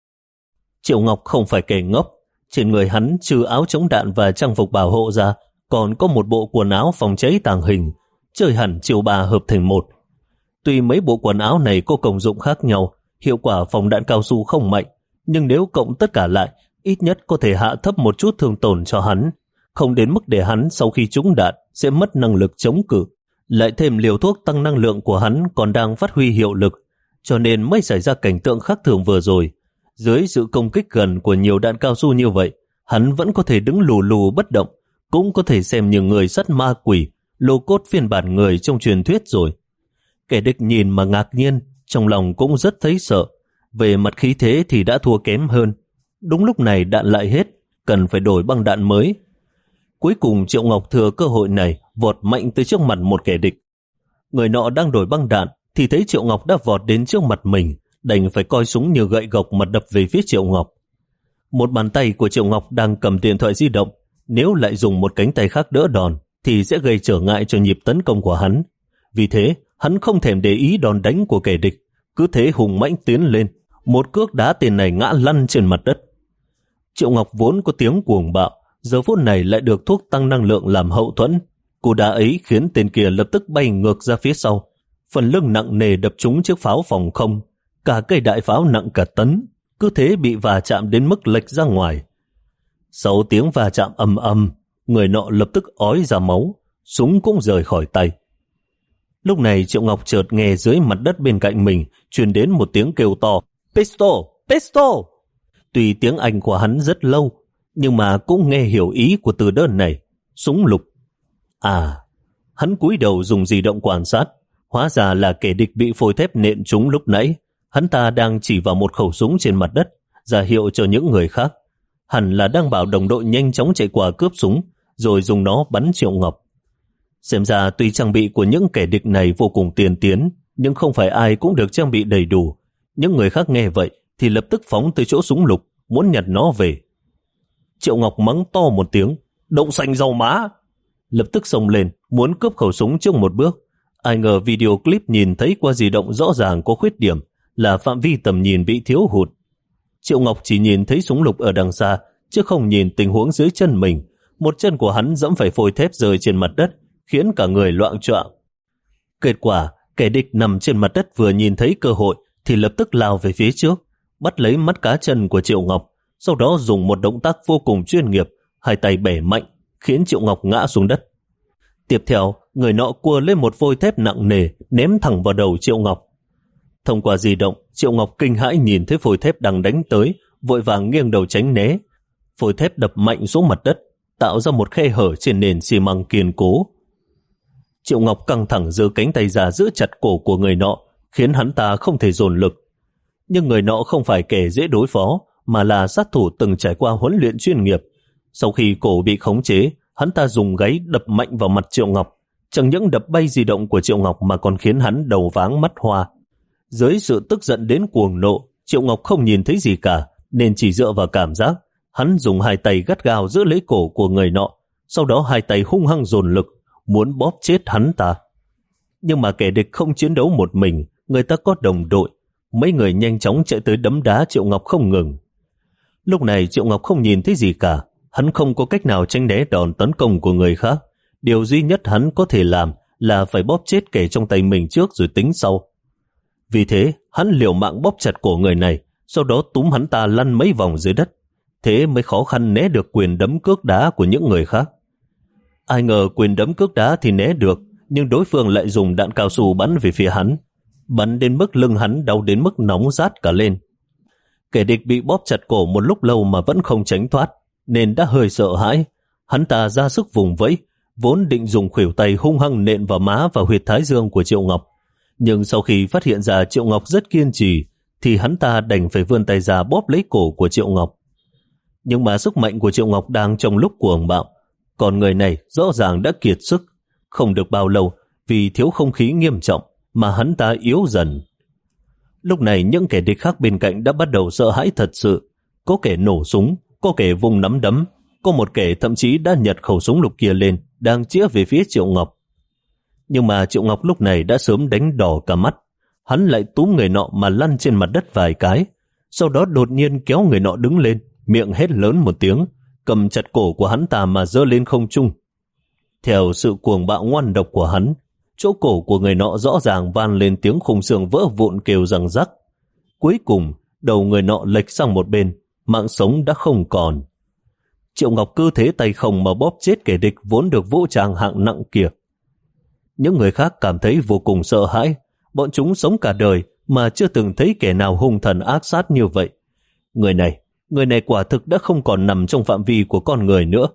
Triệu Ngọc không phải kẻ ngốc, trên người hắn trừ áo chống đạn và trang phục bảo hộ ra, còn có một bộ quần áo phòng cháy tàng hình, chơi hẳn chiều bà hợp thành một. Tuy mấy bộ quần áo này có công dụng khác nhau, hiệu quả phòng đạn cao su không mạnh, nhưng nếu cộng tất cả lại, ít nhất có thể hạ thấp một chút thương tổn cho hắn, không đến mức để hắn sau khi trúng đạn sẽ mất năng lực chống cự. Lại thêm liều thuốc tăng năng lượng của hắn còn đang phát huy hiệu lực, cho nên mới xảy ra cảnh tượng khác thường vừa rồi. Dưới sự công kích gần của nhiều đạn cao su như vậy, hắn vẫn có thể đứng lù lù bất động, cũng có thể xem như người sắt ma quỷ, lô cốt phiên bản người trong truyền thuyết rồi. Kẻ địch nhìn mà ngạc nhiên, trong lòng cũng rất thấy sợ. Về mặt khí thế thì đã thua kém hơn. Đúng lúc này đạn lại hết, cần phải đổi băng đạn mới. Cuối cùng Triệu Ngọc thừa cơ hội này vọt mạnh tới trước mặt một kẻ địch. Người nọ đang đổi băng đạn thì thấy Triệu Ngọc đã vọt đến trước mặt mình, đành phải coi súng như gậy gộc mà đập về phía Triệu Ngọc. Một bàn tay của Triệu Ngọc đang cầm điện thoại di động, nếu lại dùng một cánh tay khác đỡ đòn thì sẽ gây trở ngại cho nhịp tấn công của hắn. Vì thế, hắn không thèm để ý đòn đánh của kẻ địch, cứ thế hùng mãnh tiến lên, một cước đá tên này ngã lăn trên mặt đất. Triệu Ngọc vốn có tiếng cuồng bạo, giờ phút này lại được thuốc tăng năng lượng làm hậu thuẫn. Cú đá ấy khiến tên kia lập tức bay ngược ra phía sau, phần lưng nặng nề đập trúng chiếc pháo phòng không, cả cây đại pháo nặng cả tấn, cứ thế bị va chạm đến mức lệch ra ngoài. Sau tiếng va chạm ầm ầm, người nọ lập tức ói ra máu, súng cũng rời khỏi tay. Lúc này Triệu Ngọc chợt nghe dưới mặt đất bên cạnh mình truyền đến một tiếng kêu to, Pistol! Pistol! Tuy tiếng Anh của hắn rất lâu, nhưng mà cũng nghe hiểu ý của từ đơn này, súng lục. À, hắn cúi đầu dùng di động quan sát, hóa ra là kẻ địch bị phôi thép nện trúng lúc nãy. Hắn ta đang chỉ vào một khẩu súng trên mặt đất, ra hiệu cho những người khác. Hẳn là đang bảo đồng đội nhanh chóng chạy qua cướp súng, rồi dùng nó bắn Triệu Ngọc. Xem ra tuy trang bị của những kẻ địch này vô cùng tiên tiến, nhưng không phải ai cũng được trang bị đầy đủ. Những người khác nghe vậy thì lập tức phóng tới chỗ súng lục, muốn nhặt nó về. Triệu Ngọc mắng to một tiếng, đậu xanh rau má, lập tức xông lên, muốn cướp khẩu súng trước một bước. Ai ngờ video clip nhìn thấy qua di động rõ ràng có khuyết điểm, là phạm vi tầm nhìn bị thiếu hụt. Triệu Ngọc chỉ nhìn thấy súng lục ở đằng xa, chứ không nhìn tình huống dưới chân mình. Một chân của hắn dẫm phải phôi thép rơi trên mặt đất, khiến cả người loạng choạng. Kết quả, kẻ địch nằm trên mặt đất vừa nhìn thấy cơ hội thì lập tức lao về phía trước, bắt lấy mắt cá chân của Triệu Ngọc, sau đó dùng một động tác vô cùng chuyên nghiệp, hai tay bẻ mạnh, khiến Triệu Ngọc ngã xuống đất. Tiếp theo, người nọ cua lên một vôi thép nặng nề ném thẳng vào đầu Triệu Ngọc. Thông qua di động, Triệu Ngọc kinh hãi nhìn thấy phôi thép đang đánh tới, vội vàng nghiêng đầu tránh né. Phôi thép đập mạnh xuống mặt đất, tạo ra một khe hở trên nền xi măng kiên cố. Triệu Ngọc căng thẳng giơ cánh tay ra giữ chặt cổ của người nọ, khiến hắn ta không thể dồn lực. Nhưng người nọ không phải kẻ dễ đối phó, mà là sát thủ từng trải qua huấn luyện chuyên nghiệp. Sau khi cổ bị khống chế, hắn ta dùng gáy đập mạnh vào mặt Triệu Ngọc. Chẳng những đập bay di động của Triệu Ngọc mà còn khiến hắn đầu váng mắt hoa. Dưới sự tức giận đến cuồng nộ, Triệu Ngọc không nhìn thấy gì cả, nên chỉ dựa vào cảm giác. Hắn dùng hai tay gắt gao giữ lấy cổ của người nọ, sau đó hai tay hung hăng dồn lực, muốn bóp chết hắn ta. Nhưng mà kẻ địch không chiến đấu một mình, người ta có đồng đội. Mấy người nhanh chóng chạy tới đấm đá Triệu Ngọc không ngừng. Lúc này Triệu Ngọc không nhìn thấy gì cả, hắn không có cách nào tránh né đòn tấn công của người khác. Điều duy nhất hắn có thể làm là phải bóp chết kẻ trong tay mình trước rồi tính sau. Vì thế, hắn liều mạng bóp chặt cổ người này, sau đó túm hắn ta lăn mấy vòng dưới đất. Thế mới khó khăn né được quyền đấm cước đá của những người khác. Ai ngờ quyền đấm cước đá thì né được, nhưng đối phương lại dùng đạn cao su bắn về phía hắn. Bắn đến mức lưng hắn đau đến mức nóng rát cả lên. Kẻ địch bị bóp chặt cổ một lúc lâu mà vẫn không tránh thoát, nên đã hơi sợ hãi. Hắn ta ra sức vùng vẫy, vốn định dùng khuỷu tay hung hăng nện vào má và huyệt thái dương của Triệu Ngọc. Nhưng sau khi phát hiện ra Triệu Ngọc rất kiên trì, thì hắn ta đành phải vươn tay ra bóp lấy cổ của Triệu Ngọc. Nhưng mà sức mạnh của Triệu Ngọc đang trong lúc cuồng bạo, còn người này rõ ràng đã kiệt sức. Không được bao lâu, vì thiếu không khí nghiêm trọng mà hắn ta yếu dần. Lúc này những kẻ địch khác bên cạnh đã bắt đầu sợ hãi thật sự. Có kẻ nổ súng, có kẻ vùng nắm đấm, có một kẻ thậm chí đã nhặt khẩu súng lục kia lên, đang chĩa về phía Triệu Ngọc. Nhưng mà Triệu Ngọc lúc này đã sớm đánh đỏ cả mắt. Hắn lại túm người nọ mà lăn trên mặt đất vài cái, sau đó đột nhiên kéo người nọ đứng lên, miệng hét lớn một tiếng, cầm chặt cổ của hắn ta mà giơ lên không trung. Theo sự cuồng bạo ngoan độc của hắn, chỗ cổ của người nọ rõ ràng vang lên tiếng khung xương vỡ vụn kêu răng rắc. Cuối cùng, đầu người nọ lệch sang một bên, mạng sống đã không còn. Triệu Ngọc cứ thế tay không mà bóp chết kẻ địch vốn được vũ trang hạng nặng kia. Những người khác cảm thấy vô cùng sợ hãi. Bọn chúng sống cả đời mà chưa từng thấy kẻ nào hung thần ác sát như vậy. Người này, người này quả thực đã không còn nằm trong phạm vi của con người nữa.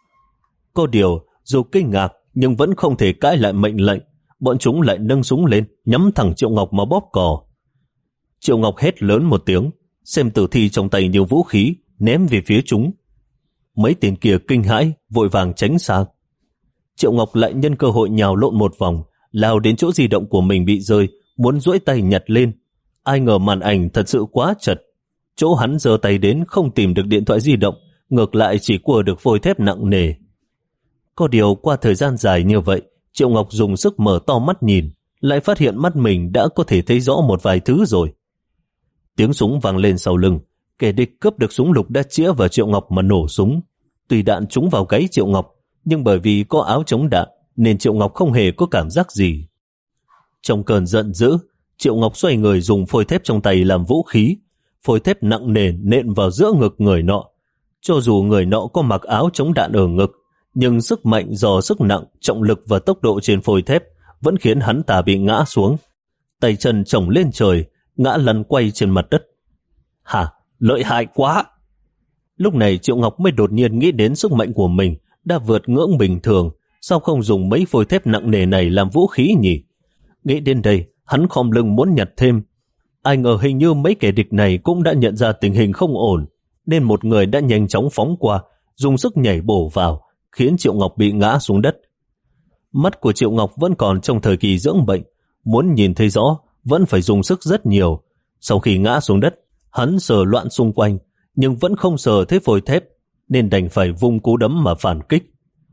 Có điều, dù kinh ngạc nhưng vẫn không thể cãi lại mệnh lệnh. Bọn chúng lại nâng súng lên, nhắm thẳng Triệu Ngọc mà bóp cò. Triệu Ngọc hét lớn một tiếng, xem tử thi trong tay như vũ khí, ném về phía chúng. Mấy tên kia kinh hãi, vội vàng tránh sang. Triệu Ngọc lại nhân cơ hội nhào lộn một vòng, lao đến chỗ di động của mình bị rơi, muốn duỗi tay nhặt lên. Ai ngờ màn ảnh thật sự quá chật. Chỗ hắn giơ tay đến không tìm được điện thoại di động, ngược lại chỉ cua được phôi thép nặng nề. Có điều qua thời gian dài như vậy, Triệu Ngọc dùng sức mở to mắt nhìn, lại phát hiện mắt mình đã có thể thấy rõ một vài thứ rồi. Tiếng súng vang lên sau lưng, kẻ địch cướp được súng lục đã chĩa vào Triệu Ngọc mà nổ súng. Tuy đạn trúng vào gáy Triệu Ngọc, nhưng bởi vì có áo chống đạn nên Triệu Ngọc không hề có cảm giác gì. Trong cơn giận dữ, Triệu Ngọc xoay người dùng phôi thép trong tay làm vũ khí. Phôi thép nặng nề nện vào giữa ngực người nọ. Cho dù người nọ có mặc áo chống đạn ở ngực, nhưng sức mạnh do sức nặng, trọng lực và tốc độ trên phôi thép vẫn khiến hắn ta bị ngã xuống. Tay chân chồng lên trời, ngã lăn quay trên mặt đất. Hả? Lợi hại quá! Lúc này Triệu Ngọc mới đột nhiên nghĩ đến sức mạnh của mình đã vượt ngưỡng bình thường. Sao không dùng mấy phôi thép nặng nề này làm vũ khí nhỉ? Nghĩ đến đây, hắn khom lưng muốn nhặt thêm. Ai ngờ hình như mấy kẻ địch này cũng đã nhận ra tình hình không ổn, nên một người đã nhanh chóng phóng qua, dùng sức nhảy bổ vào, khiến Triệu Ngọc bị ngã xuống đất. Mắt của Triệu Ngọc vẫn còn trong thời kỳ dưỡng bệnh, muốn nhìn thấy rõ vẫn phải dùng sức rất nhiều. Sau khi ngã xuống đất, hắn sờ loạn xung quanh, nhưng vẫn không sờ thấy phôi thép, nên đành phải vung cú đấm mà phản kích.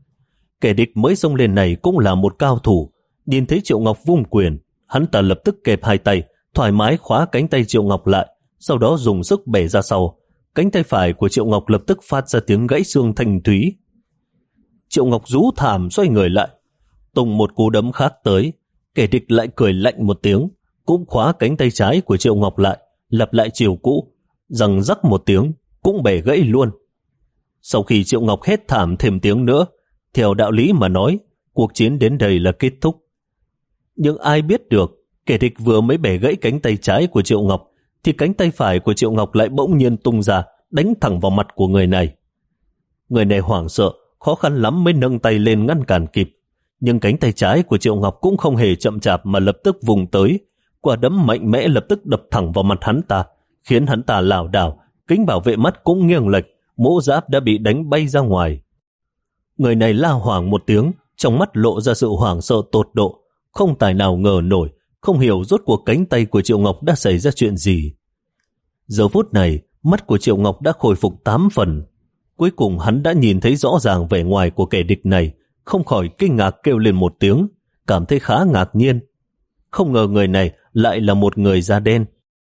Kẻ địch mới xông lên này cũng là một cao thủ, nhìn thấy Triệu Ngọc vung quyền, hắn ta lập tức kẹp hai tay, thoải mái khóa cánh tay Triệu Ngọc lại, sau đó dùng sức bẻ ra sau. Cánh tay phải của Triệu Ngọc lập tức phát ra tiếng gãy xương thanh thúy. Triệu Ngọc rú thảm xoay người lại, tung một cú đấm khác tới. Kẻ địch lại cười lạnh một tiếng, cũng khóa cánh tay trái của Triệu Ngọc lại, lặp lại chiều cũ, răng rắc một tiếng, cũng bẻ gãy luôn. Sau khi Triệu Ngọc hét thảm thêm tiếng nữa, theo đạo lý mà nói, cuộc chiến đến đây là kết thúc. Nhưng ai biết được, kẻ địch vừa mới bẻ gãy cánh tay trái của Triệu Ngọc, thì cánh tay phải của Triệu Ngọc lại bỗng nhiên tung ra, đánh thẳng vào mặt của người này. Người này hoảng sợ, khó khăn lắm mới nâng tay lên ngăn cản kịp. Nhưng cánh tay trái của Triệu Ngọc cũng không hề chậm chạp mà lập tức vùng tới. Quả đấm mạnh mẽ lập tức đập thẳng vào mặt hắn ta, khiến hắn ta lảo đảo, kính bảo vệ mắt cũng nghiêng lệch, mũ giáp đã bị đánh bay ra ngoài. Người này la hoảng một tiếng, trong mắt lộ ra sự hoảng sợ tột độ, không tài nào ngờ nổi, không hiểu rốt cuộc cánh tay của Triệu Ngọc đã xảy ra chuyện gì. Giờ phút này, mắt của Triệu Ngọc đã khôi phục tám phần. Cuối cùng hắn đã nhìn thấy rõ ràng vẻ ngoài của kẻ địch này, không khỏi kinh ngạc kêu lên một tiếng, cảm thấy khá ngạc nhiên. Không ngờ người này lại là một người da đen.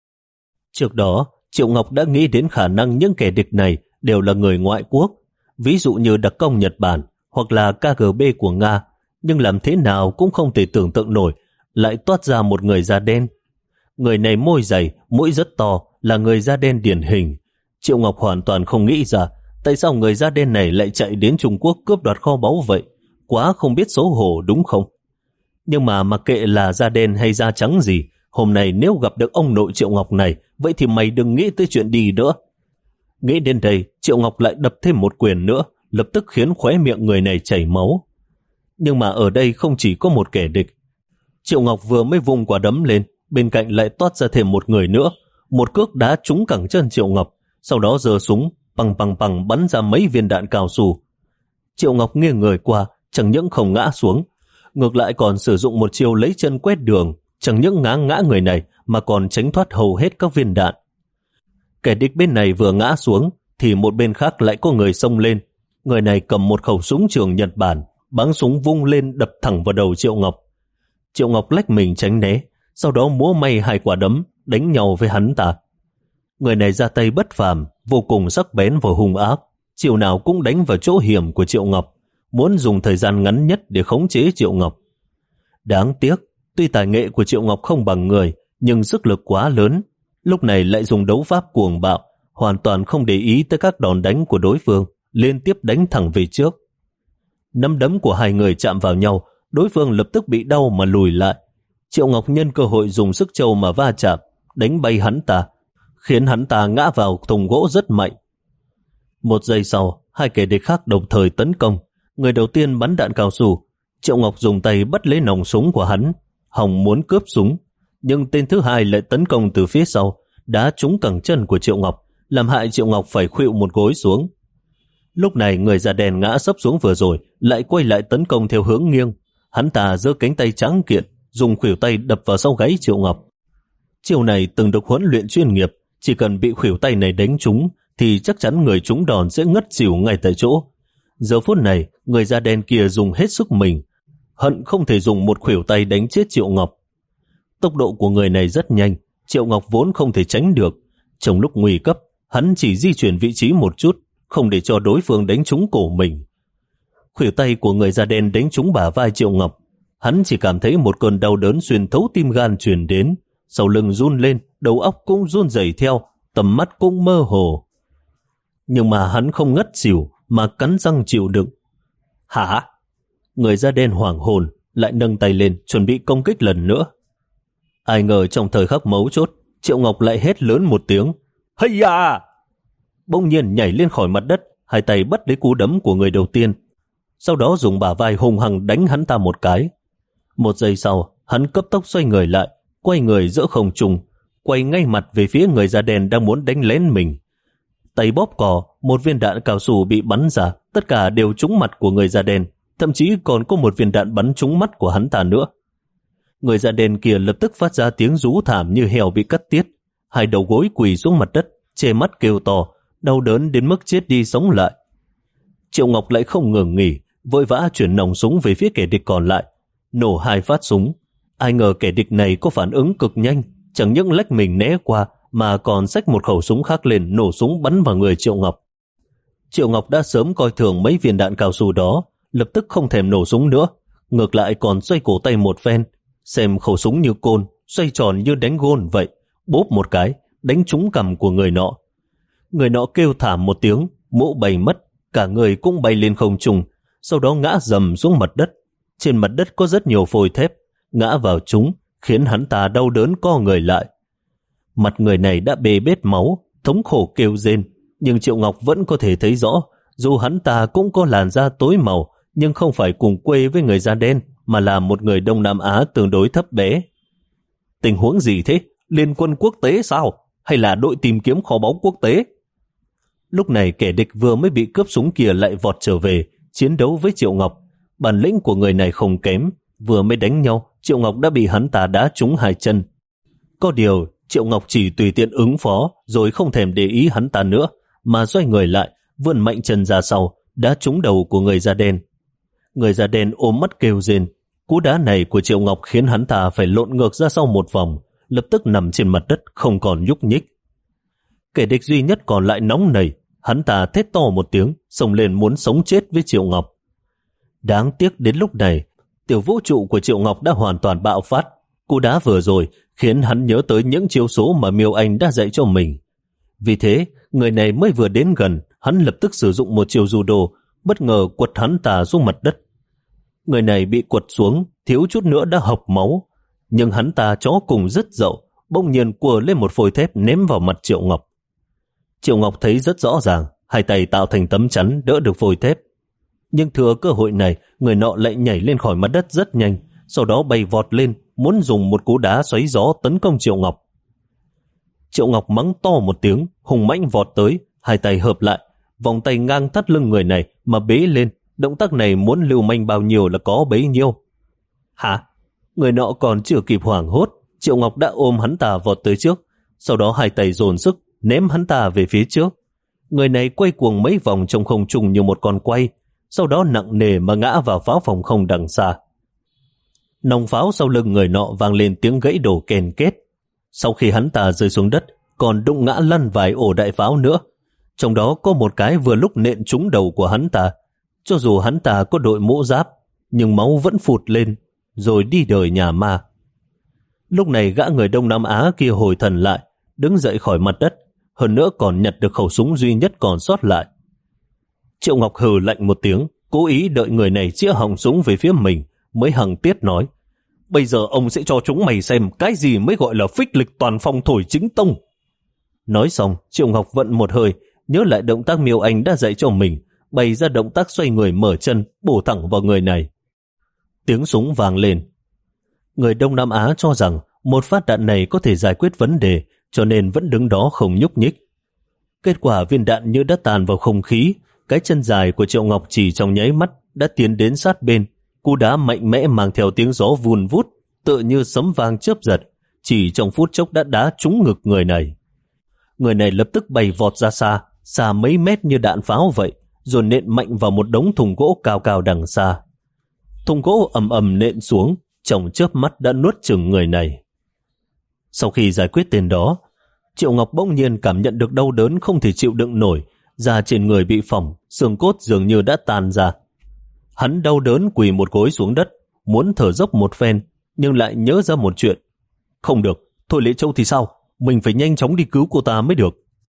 Trước đó, Triệu Ngọc đã nghĩ đến khả năng những kẻ địch này đều là người ngoại quốc, ví dụ như đặc công Nhật Bản hoặc là ca giê bê của Nga, nhưng làm thế nào cũng không thể tưởng tượng nổi lại toát ra một người da đen. Người này môi dày, mũi rất to, là người da đen điển hình. Triệu Ngọc hoàn toàn không nghĩ ra tại sao người da đen này lại chạy đến Trung Quốc cướp đoạt kho báu vậy, quá không biết xấu hổ đúng không? Nhưng mà mặc kệ là da đen hay da trắng gì, hôm nay nếu gặp được ông nội Triệu Ngọc này, vậy thì mày đừng nghĩ tới chuyện đi nữa. Nghĩ đến đây, Triệu Ngọc lại đập thêm một quyền nữa, lập tức khiến khóe miệng người này chảy máu. Nhưng mà ở đây không chỉ có một kẻ địch. Triệu Ngọc vừa mới vung quả đấm lên, bên cạnh lại toát ra thêm một người nữa. Một cước đá trúng cẳng chân Triệu Ngọc, sau đó giơ súng, bằng bằng bằng bắn ra mấy viên đạn cao su. Triệu Ngọc nghiêng người qua, chẳng những không ngã xuống, ngược lại còn sử dụng một chiêu lấy chân quét đường, chẳng những ngã ngã người này mà còn tránh thoát hầu hết các viên đạn. Kẻ địch bên này vừa ngã xuống, thì một bên khác lại có người xông lên. Người này cầm một khẩu súng trường Nhật Bản, bắn súng vung lên đập thẳng vào đầu Triệu Ngọc. Triệu Ngọc lách mình tránh né, sau đó múa may hai quả đấm, đánh nhau với hắn ta. Người này ra tay bất phàm, vô cùng sắc bén và hung ác, chiều nào cũng đánh vào chỗ hiểm của Triệu Ngọc, muốn dùng thời gian ngắn nhất để khống chế Triệu Ngọc. Đáng tiếc, tuy tài nghệ của Triệu Ngọc không bằng người, nhưng sức lực quá lớn, lúc này lại dùng đấu pháp cuồng bạo, hoàn toàn không để ý tới các đòn đánh của đối phương, liên tiếp đánh thẳng về trước. Nắm đấm của hai người chạm vào nhau, đối phương lập tức bị đau mà lùi lại. Triệu Ngọc nhân cơ hội dùng sức trâu mà va chạm, đánh bay hắn ta, khiến hắn ta ngã vào thùng gỗ rất mạnh. Một giây sau, hai kẻ địch khác đồng thời tấn công. Người đầu tiên bắn đạn cao su, Triệu Ngọc dùng tay bắt lấy nòng súng của hắn, hòng muốn cướp súng, nhưng tên thứ hai lại tấn công từ phía sau, đá trúng cẳng chân của Triệu Ngọc, làm hại Triệu Ngọc phải khuỵu một gối xuống. Lúc này người da đen ngã sấp xuống vừa rồi lại quay lại tấn công theo hướng nghiêng. Hắn ta giơ cánh tay trắng kiện, dùng khuỷu tay đập vào sau gáy Triệu Ngọc. Chiêu này từng được huấn luyện chuyên nghiệp, chỉ cần bị khuỷu tay này đánh trúng thì chắc chắn người trúng đòn sẽ ngất xỉu ngay tại chỗ. Giờ phút này, người da đen kia dùng hết sức mình, hận không thể dùng một khuỷu tay đánh chết Triệu Ngọc. Tốc độ của người này rất nhanh, Triệu Ngọc vốn không thể tránh được. Trong lúc nguy cấp, hắn chỉ di chuyển vị trí một chút, không để cho đối phương đánh trúng cổ mình. Khuỷu tay của người da đen đánh trúng bả vai Triệu Ngọc, hắn chỉ cảm thấy một cơn đau đớn xuyên thấu tim gan truyền đến, sau lưng run lên, đầu óc cũng run rẩy theo, tầm mắt cũng mơ hồ. Nhưng mà hắn không ngất xỉu mà cắn răng chịu đựng. Hả? Người da đen hoảng hồn, lại nâng tay lên chuẩn bị công kích lần nữa. Ai ngờ trong thời khắc mấu chốt, Triệu Ngọc lại hét lớn một tiếng, hây à! Bỗng nhiên nhảy lên khỏi mặt đất, hai tay bắt lấy cú đấm của người đầu tiên, sau đó dùng bả vai hung hăng đánh hắn ta một cái. Một giây sau, hắn cấp tốc xoay người lại, quay người giữa không trung, quay ngay mặt về phía người da đen đang muốn đánh lén mình. Tay bóp cò, một viên đạn cao su bị bắn ra, tất cả đều trúng mặt của người da đen, thậm chí còn có một viên đạn bắn trúng mắt của hắn ta nữa. Người da đen kia lập tức phát ra tiếng rú thảm như heo bị cắt tiết, hai đầu gối quỳ xuống mặt đất, che mắt kêu to, đau đớn đến mức chết đi sống lại. Triệu Ngọc lại không ngừng nghỉ, vội vã chuyển nòng súng về phía kẻ địch còn lại, nổ hai phát súng. Ai ngờ kẻ địch này có phản ứng cực nhanh, chẳng những lách mình né qua mà còn xách một khẩu súng khác lên, nổ súng bắn vào người Triệu Ngọc. Triệu Ngọc đã sớm coi thường mấy viên đạn cao su đó, lập tức không thèm nổ súng nữa, ngược lại còn xoay cổ tay một phen, xem khẩu súng như côn, xoay tròn như đánh gôn vậy, bốp một cái, đánh trúng cằm của người nọ. Người nọ kêu thảm một tiếng, mũ bay mất, cả người cũng bay lên không trung, sau đó ngã dầm xuống mặt đất. Trên mặt đất có rất nhiều phôi thép, ngã vào chúng, khiến hắn ta đau đớn co người lại. Mặt người này đã bê bết máu, thống khổ kêu rên, nhưng Triệu Ngọc vẫn có thể thấy rõ, dù hắn ta cũng có làn da tối màu, nhưng không phải cùng quê với người da đen, mà là một người Đông Nam Á tương đối thấp bé. Tình huống gì thế? Liên quân quốc tế sao? Hay là đội tìm kiếm kho báu quốc tế? Lúc này kẻ địch vừa mới bị cướp súng kia lại vọt trở về, chiến đấu với Triệu Ngọc. Bản lĩnh của người này không kém, vừa mới đánh nhau, Triệu Ngọc đã bị hắn ta đá trúng hai chân. Có điều, Triệu Ngọc chỉ tùy tiện ứng phó, rồi không thèm để ý hắn ta nữa, mà xoay người lại, vươn mạnh chân ra sau, đá trúng đầu của người da đen. Người da đen ôm mắt kêu rên. Cú đá này của Triệu Ngọc khiến hắn ta phải lộn ngược ra sau một vòng, lập tức nằm trên mặt đất không còn nhúc nhích. Kẻ địch duy nhất còn lại nóng nảy, hắn ta thét to một tiếng, xông lên muốn sống chết với Triệu Ngọc. Đáng tiếc đến lúc này, tiểu vũ trụ của Triệu Ngọc đã hoàn toàn bạo phát. Cú đá vừa rồi khiến hắn nhớ tới những chiêu số mà Miêu Anh đã dạy cho mình. Vì thế, người này mới vừa đến gần, hắn lập tức sử dụng một chiêu judo, bất ngờ quật hắn ta xuống mặt đất. Người này bị quật xuống, thiếu chút nữa đã hộc máu, nhưng hắn ta chó cùng rất dậu, bỗng nhiên quờ lên một phôi thép ném vào mặt Triệu Ngọc. Triệu Ngọc thấy rất rõ ràng, hai tay tạo thành tấm chắn đỡ được phôi thép. Nhưng thừa cơ hội này, người nọ lại nhảy lên khỏi mặt đất rất nhanh, sau đó bay vọt lên, muốn dùng một cú đá xoáy gió tấn công Triệu Ngọc. Triệu Ngọc mắng to một tiếng, hùng mãnh vọt tới, hai tay hợp lại, vòng tay ngang thắt lưng người này mà bế lên. Động tác này muốn lưu manh bao nhiêu là có bấy nhiêu. Hả? Người nọ còn chưa kịp hoảng hốt, Triệu Ngọc đã ôm hắn ta vọt tới trước, sau đó hai tay dồn sức, ném hắn ta về phía trước. Người này quay cuồng mấy vòng trong không trung như một con quay, sau đó nặng nề mà ngã vào pháo phòng không đằng xa. Nòng pháo sau lưng người nọ vang lên tiếng gãy đổ kèn két. Sau khi hắn ta rơi xuống đất, còn đụng ngã lăn vài ổ đại pháo nữa. Trong đó có một cái vừa lúc nện trúng đầu của hắn ta. Cho dù hắn ta có đội mũ giáp, nhưng máu vẫn phụt lên, rồi đi đời nhà ma. Lúc này gã người Đông Nam Á kia hồi thần lại, đứng dậy khỏi mặt đất, hơn nữa còn nhặt được khẩu súng duy nhất còn sót lại. Triệu Ngọc hừ lạnh một tiếng, cố ý đợi người này chĩa họng súng về phía mình, mới hằng tiết nói: bây giờ ông sẽ cho chúng mày xem cái gì mới gọi là phích lịch toàn phong thổi chính tông. Nói xong, Triệu Ngọc vận một hơi, nhớ lại động tác Miêu Anh đã dạy cho mình, bày ra động tác xoay người mở chân, bổ thẳng vào người này. Tiếng súng vang lên. Người Đông Nam Á cho rằng một phát đạn này có thể giải quyết vấn đề, cho nên vẫn đứng đó không nhúc nhích. Kết quả viên đạn như đã tàn vào không khí, cái chân dài của Triệu Ngọc chỉ trong nháy mắt đã tiến đến sát bên. Cú đá mạnh mẽ mang theo tiếng gió vun vút, tựa như sấm vang chớp giật, chỉ trong phút chốc đã đá trúng ngực người này. Người này lập tức bay vọt ra xa, xa mấy mét như đạn pháo vậy, rồi nện mạnh vào một đống thùng gỗ cao cao đằng xa. Thùng gỗ ầm ầm nện xuống, trong chớp mắt đã nuốt chửng người này. Sau khi giải quyết tên đó, Triệu Ngọc bỗng nhiên cảm nhận được đau đớn không thể chịu đựng nổi, da trên người bị phỏng, xương cốt dường như đã tan ra. Hắn đau đớn quỳ một gối xuống đất, muốn thở dốc một phen, nhưng lại nhớ ra một chuyện. Không được, Thôi Lệ Châu thì sao? Mình phải nhanh chóng đi cứu cô ta mới được.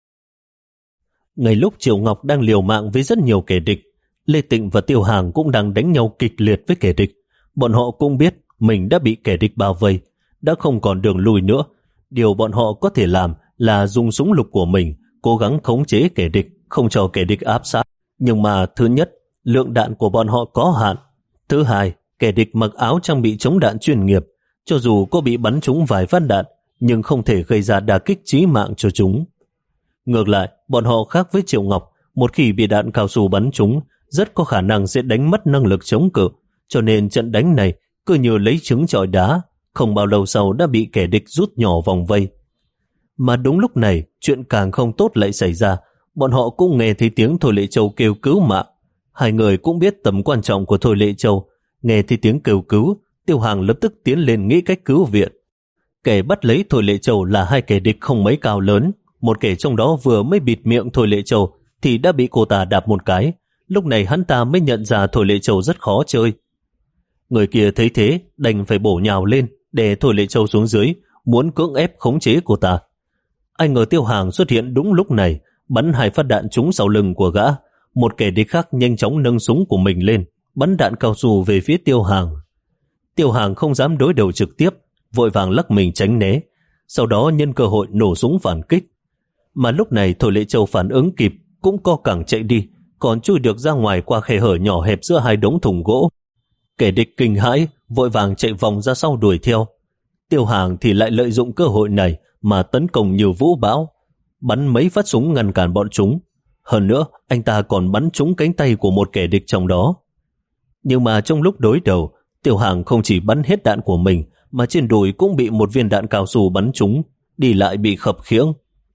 Ngay lúc Triệu Ngọc đang liều mạng với rất nhiều kẻ địch, Lê Tịnh và Tiêu Hàng cũng đang đánh nhau kịch liệt với kẻ địch. Bọn họ cũng biết mình đã bị kẻ địch bao vây, đã không còn đường lui nữa. Điều bọn họ có thể làm là dùng súng lục của mình, cố gắng khống chế kẻ địch, không cho kẻ địch áp sát. Nhưng mà thứ nhất, lượng đạn của bọn họ có hạn. Thứ hai, kẻ địch mặc áo trang bị chống đạn chuyên nghiệp, cho dù có bị bắn trúng vài phát đạn, nhưng không thể gây ra đả kích chí mạng cho chúng. Ngược lại, bọn họ khác với Triệu Ngọc, một khi bị đạn cao su bắn trúng, rất có khả năng sẽ đánh mất năng lực chống cự, cho nên trận đánh này cứ như lấy trứng chọi đá, không bao lâu sau đã bị kẻ địch rút nhỏ vòng vây. Mà đúng lúc này, chuyện càng không tốt lại xảy ra, bọn họ cũng nghe thấy tiếng Thôi Lệ Châu kêu cứu mạng. Hai người cũng biết tầm quan trọng của Thôi Lệ Châu, nghe thấy tiếng kêu cứu, Tiêu Hàng lập tức tiến lên nghĩ cách cứu viện. Kẻ bắt lấy Thôi Lệ Châu là hai kẻ địch không mấy cao lớn, một kẻ trong đó vừa mới bịt miệng Thôi Lệ Châu thì đã bị cô ta đạp một cái. Lúc này hắn ta mới nhận ra Thôi Lệ Châu rất khó chơi. Người kia thấy thế đành phải bổ nhào lên để Thôi Lệ Châu xuống dưới, muốn cưỡng ép khống chế cô ta. Ai ngờ Tiêu Hàng xuất hiện đúng lúc này, bắn hai phát đạn trúng sau lưng của gã. Một kẻ địch khác nhanh chóng nâng súng của mình lên, bắn đạn cao su về phía Tiêu Hàng. Tiêu Hàng không dám đối đầu trực tiếp, vội vàng lắc mình tránh né, sau đó nhân cơ hội nổ súng phản kích. Mà lúc này Thôi Lệ Châu phản ứng kịp, cũng co cẳng chạy đi, còn chui được ra ngoài qua khe hở nhỏ hẹp giữa hai đống thùng gỗ. Kẻ địch kinh hãi, vội vàng chạy vòng ra sau đuổi theo. Tiêu Hàng thì lại lợi dụng cơ hội này mà tấn công như vũ bão, bắn mấy phát súng ngăn cản bọn chúng. Hơn nữa, anh ta còn bắn trúng cánh tay của một kẻ địch trong đó. Nhưng mà trong lúc đối đầu, Tiêu Hàng không chỉ bắn hết đạn của mình, mà trên đùi cũng bị một viên đạn cao su bắn trúng, đi lại bị khập khiễng.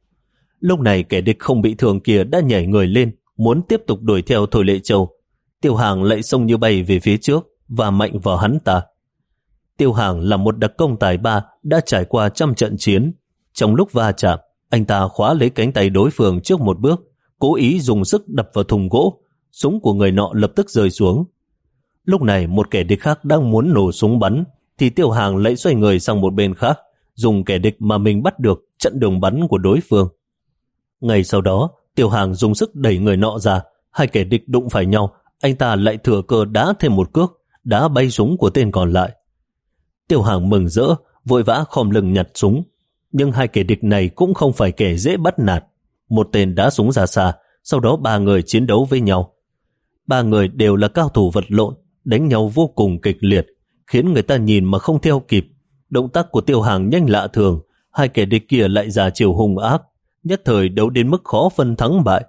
Lúc này kẻ địch không bị thương kia đã nhảy người lên, muốn tiếp tục đuổi theo Thôi Lệ Châu. Tiêu Hàng lại xông như bay về phía trước và mạnh vào hắn ta. Tiêu Hàng là một đặc công tài ba đã trải qua trăm trận chiến. Trong lúc va chạm, anh ta khóa lấy cánh tay đối phương trước một bước, cố ý dùng sức đập vào thùng gỗ. Súng của người nọ lập tức rơi xuống. Lúc này một kẻ địch khác đang muốn nổ súng bắn, thì Tiêu Hàng lại xoay người sang một bên khác, dùng kẻ địch mà mình bắt được chặn đường bắn của đối phương. Ngay sau đó, Tiêu Hàng dùng sức đẩy người nọ ra, hai kẻ địch đụng phải nhau, anh ta lại thừa cơ đá thêm một cước, đá bay súng của tên còn lại. Tiêu Hàng mừng rỡ, vội vã khom lưng nhặt súng, nhưng hai kẻ địch này cũng không phải kẻ dễ bắt nạt. Một tên đá súng ra xa, sau đó ba người chiến đấu với nhau. Ba người đều là cao thủ vật lộn, đánh nhau vô cùng kịch liệt, khiến người ta nhìn mà không theo kịp. Động tác của Tiêu Hàng nhanh lạ thường, hai kẻ địch kia lại ra chiều hung ác, nhất thời đấu đến mức khó phân thắng bại.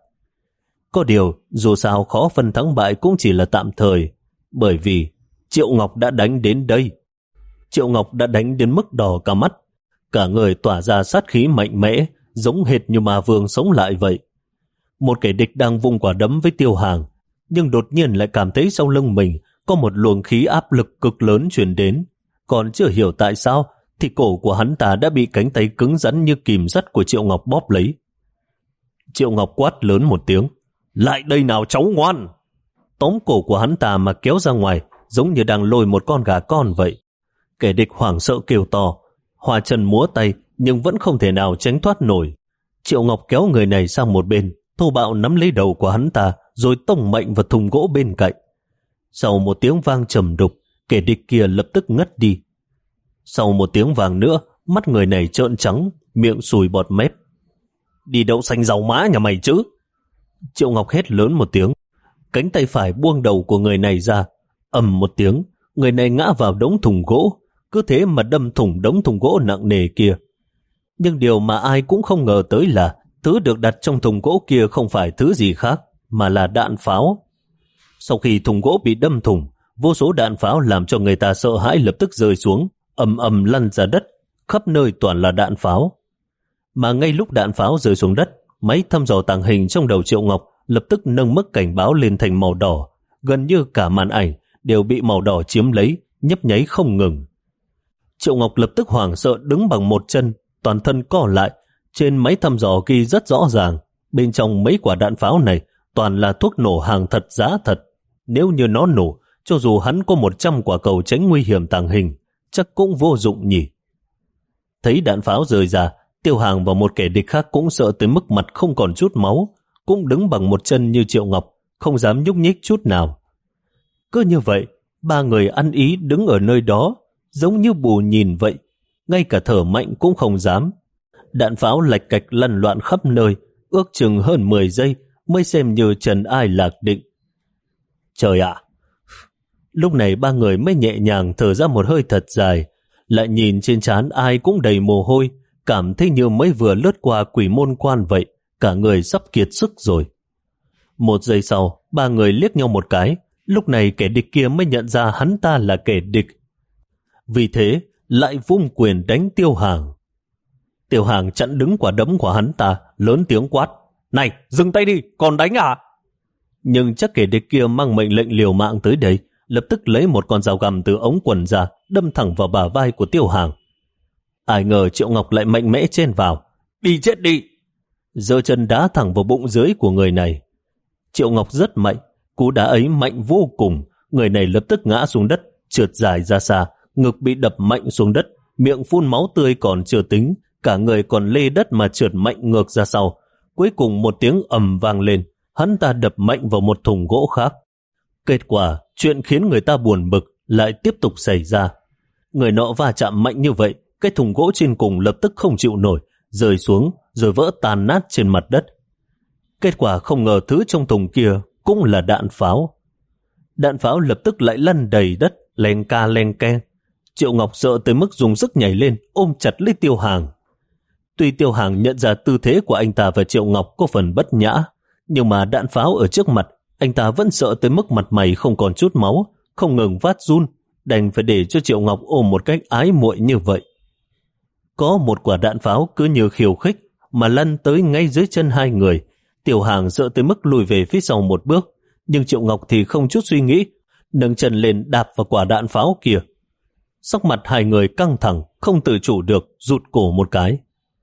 Có điều, dù sao khó phân thắng bại cũng chỉ là tạm thời, bởi vì Triệu Ngọc đã đánh đến đây. Triệu Ngọc đã đánh đến mức đỏ cả mắt, cả người tỏa ra sát khí mạnh mẽ, giống hệt như ma vương sống lại vậy. Một kẻ địch đang vung quả đấm với Tiêu Hàng, nhưng đột nhiên lại cảm thấy sau lưng mình có một luồng khí áp lực cực lớn truyền đến. Còn chưa hiểu tại sao, thì cổ của hắn ta đã bị cánh tay cứng rắn như kìm sắt của Triệu Ngọc bóp lấy. Triệu Ngọc quát lớn một tiếng, lại đây nào cháu ngoan! Tóm cổ của hắn ta mà kéo ra ngoài, giống như đang lôi một con gà con vậy. Kẻ địch hoảng sợ kêu to, hoa chân múa tay, nhưng vẫn không thể nào tránh thoát nổi. Triệu Ngọc kéo người này sang một bên, thô bạo nắm lấy đầu của hắn ta, rồi tông mạnh vào thùng gỗ bên cạnh. Sau một tiếng vang trầm đục, kẻ địch kia lập tức ngất đi. Sau một tiếng vang nữa, mắt người này trợn trắng, miệng sùi bọt mép. Đi đậu xanh rau má nhà mày chứ? Triệu Ngọc hét lớn một tiếng, cánh tay phải buông đầu của người này ra, ầm một tiếng, người này ngã vào đống thùng gỗ, cứ thế mà đâm thủng đống thùng gỗ nặng nề kia. Nhưng điều mà ai cũng không ngờ tới là thứ được đặt trong thùng gỗ kia không phải thứ gì khác, mà là đạn pháo. Sau khi thùng gỗ bị đâm thủng, vô số đạn pháo làm cho người ta sợ hãi lập tức rơi xuống, ầm ầm lăn ra đất, khắp nơi toàn là đạn pháo. Mà ngay lúc đạn pháo rơi xuống đất, máy thăm dò tàng hình trong đầu Triệu Ngọc lập tức nâng mức cảnh báo lên thành màu đỏ, gần như cả màn ảnh đều bị màu đỏ chiếm lấy, nhấp nháy không ngừng. Triệu Ngọc lập tức hoảng sợ đứng bằng một chân, toàn thân co lại. Trên máy thăm dò ghi rất rõ ràng, bên trong mấy quả đạn pháo này toàn là thuốc nổ hàng thật giá thật. Nếu như nó nổ, cho dù hắn có một trăm quả cầu tránh nguy hiểm tàng hình, chắc cũng vô dụng nhỉ. Thấy đạn pháo rơi ra, Tiêu Hàng và một kẻ địch khác cũng sợ tới mức mặt không còn chút máu, cũng đứng bằng một chân như Triệu Ngọc, không dám nhúc nhích chút nào. Cứ như vậy, ba người ăn ý đứng ở nơi đó, giống như bù nhìn vậy, ngay cả thở mạnh cũng không dám. Đạn pháo lạch cạch lăn loạn khắp nơi, ước chừng hơn mười giây mới xem như trần ai lạc định. Trời ạ! Lúc này ba người mới nhẹ nhàng thở ra một hơi thật dài, lại nhìn trên trán ai cũng đầy mồ hôi, cảm thấy như mới vừa lướt qua quỷ môn quan vậy, cả người sắp kiệt sức rồi. Một giây sau, ba người liếc nhau một cái, lúc này kẻ địch kia mới nhận ra hắn ta là kẻ địch. Vì thế, lại vung quyền đánh Tiêu Hàng. Tiêu Hàng chặn đứng quả đấm của hắn ta, lớn tiếng quát, này, dừng tay đi, còn đánh à? Nhưng chắc kẻ địch kia mang mệnh lệnh liều mạng tới đây, lập tức lấy một con dao găm từ ống quần ra, đâm thẳng vào bả vai của Tiêu Hàng. Ai ngờ Triệu Ngọc lại mạnh mẽ chen vào, đi chết đi! Giơ chân đá thẳng vào bụng dưới của người này. Triệu Ngọc rất mạnh, cú đá ấy mạnh vô cùng, người này lập tức ngã xuống đất, trượt dài ra xa, ngực bị đập mạnh xuống đất, miệng phun máu tươi còn chưa tính, cả người còn lê đất mà trượt mạnh ngược ra sau. Cuối cùng một tiếng ầm vang lên, hắn ta đập mạnh vào một thùng gỗ khác. Kết quả, chuyện khiến người ta buồn bực lại tiếp tục xảy ra. Người nọ va chạm mạnh như vậy, cái thùng gỗ trên cùng lập tức không chịu nổi, rơi xuống rồi vỡ tan nát trên mặt đất. Kết quả không ngờ thứ trong thùng kia cũng là đạn pháo. Đạn pháo lập tức lại lăn đầy đất, len ca len ke. Triệu Ngọc sợ tới mức dùng sức nhảy lên, ôm chặt lấy Tiêu Hàng. Tuy Tiêu Hàng nhận ra tư thế của anh ta và Triệu Ngọc có phần bất nhã, nhưng mà đạn pháo ở trước mặt, anh ta vẫn sợ tới mức mặt mày không còn chút máu, không ngừng phát run, đành phải để cho Triệu Ngọc ôm một cách ái muội như vậy. Có một quả đạn pháo cứ như khiêu khích mà lăn tới ngay dưới chân hai người. Tiểu Hàng sợ tới mức lùi về phía sau một bước, nhưng Triệu Ngọc thì không chút suy nghĩ, nâng chân lên đạp vào quả đạn pháo kia. Sắc mặt hai người căng thẳng, không tự chủ được, rụt cổ một cái.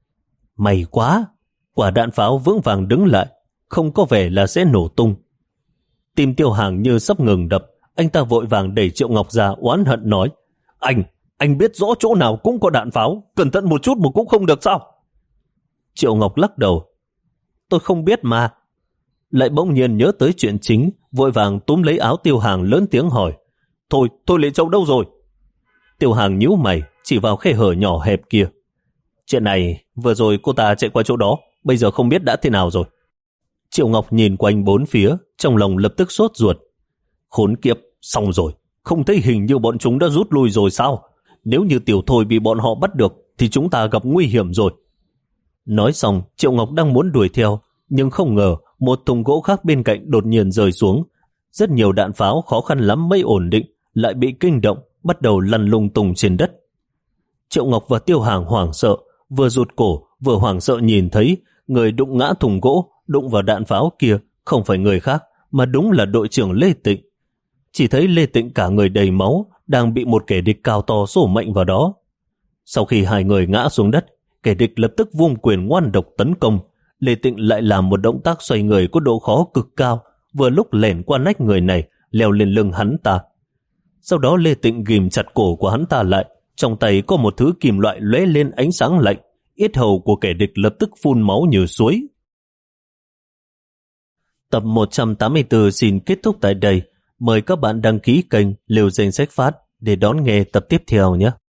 May quá, quả đạn pháo vững vàng đứng lại, không có vẻ là sẽ nổ tung. Tim Tiêu Hàng như sắp ngừng đập, anh ta vội vàng đẩy Triệu Ngọc ra oán hận nói, Anh, anh biết rõ chỗ nào cũng có đạn pháo, cẩn thận một chút mà cũng không được sao? Triệu Ngọc lắc đầu, tôi không biết mà. Lại bỗng nhiên nhớ tới chuyện chính, vội vàng túm lấy áo Tiêu Hàng lớn tiếng hỏi, Thôi, thôi Lệ Châu đâu rồi? Tiêu Hàng nhíu mày, chỉ vào khe hở nhỏ hẹp kia. Chuyện này, vừa rồi cô ta chạy qua chỗ đó, bây giờ không biết đã thế nào rồi. Triệu Ngọc nhìn quanh bốn phía, trong lòng lập tức sốt ruột. Khốn kiếp, xong rồi, không thấy hình như bọn chúng đã rút lui rồi sao? Nếu như Tiểu Thôi bị bọn họ bắt được, thì chúng ta gặp nguy hiểm rồi. Nói xong, Triệu Ngọc đang muốn đuổi theo, nhưng không ngờ một thùng gỗ khác bên cạnh đột nhiên rơi xuống. Rất nhiều đạn pháo khó khăn lắm mới ổn định, lại bị kinh động, bắt đầu lăn lung tung trên đất. Triệu Ngọc và Tiêu Hàng hoảng sợ, vừa rụt cổ, vừa hoảng sợ nhìn thấy người đụng ngã thùng gỗ, đụng vào đạn pháo kia, không phải người khác, mà đúng là đội trưởng Lê Tịnh. Chỉ thấy Lê Tịnh cả người đầy máu, đang bị một kẻ địch cao to sổ mạnh vào đó. Sau khi hai người ngã xuống đất, kẻ địch lập tức vung quyền ngoan độc tấn công. Lê Tịnh lại làm một động tác xoay người có độ khó cực cao, vừa lúc lẻn qua nách người này, leo lên lưng hắn ta. Sau đó Lê Tịnh ghim chặt cổ của hắn ta lại, trong tay có một thứ kim loại lóe lên ánh sáng lạnh, yết hầu của kẻ địch lập tức phun máu như suối. Tập một trăm tám mươi tư xin kết thúc tại đây. Mời các bạn đăng ký kênh Liều Danh Sách Phát để đón nghe tập tiếp theo nhé.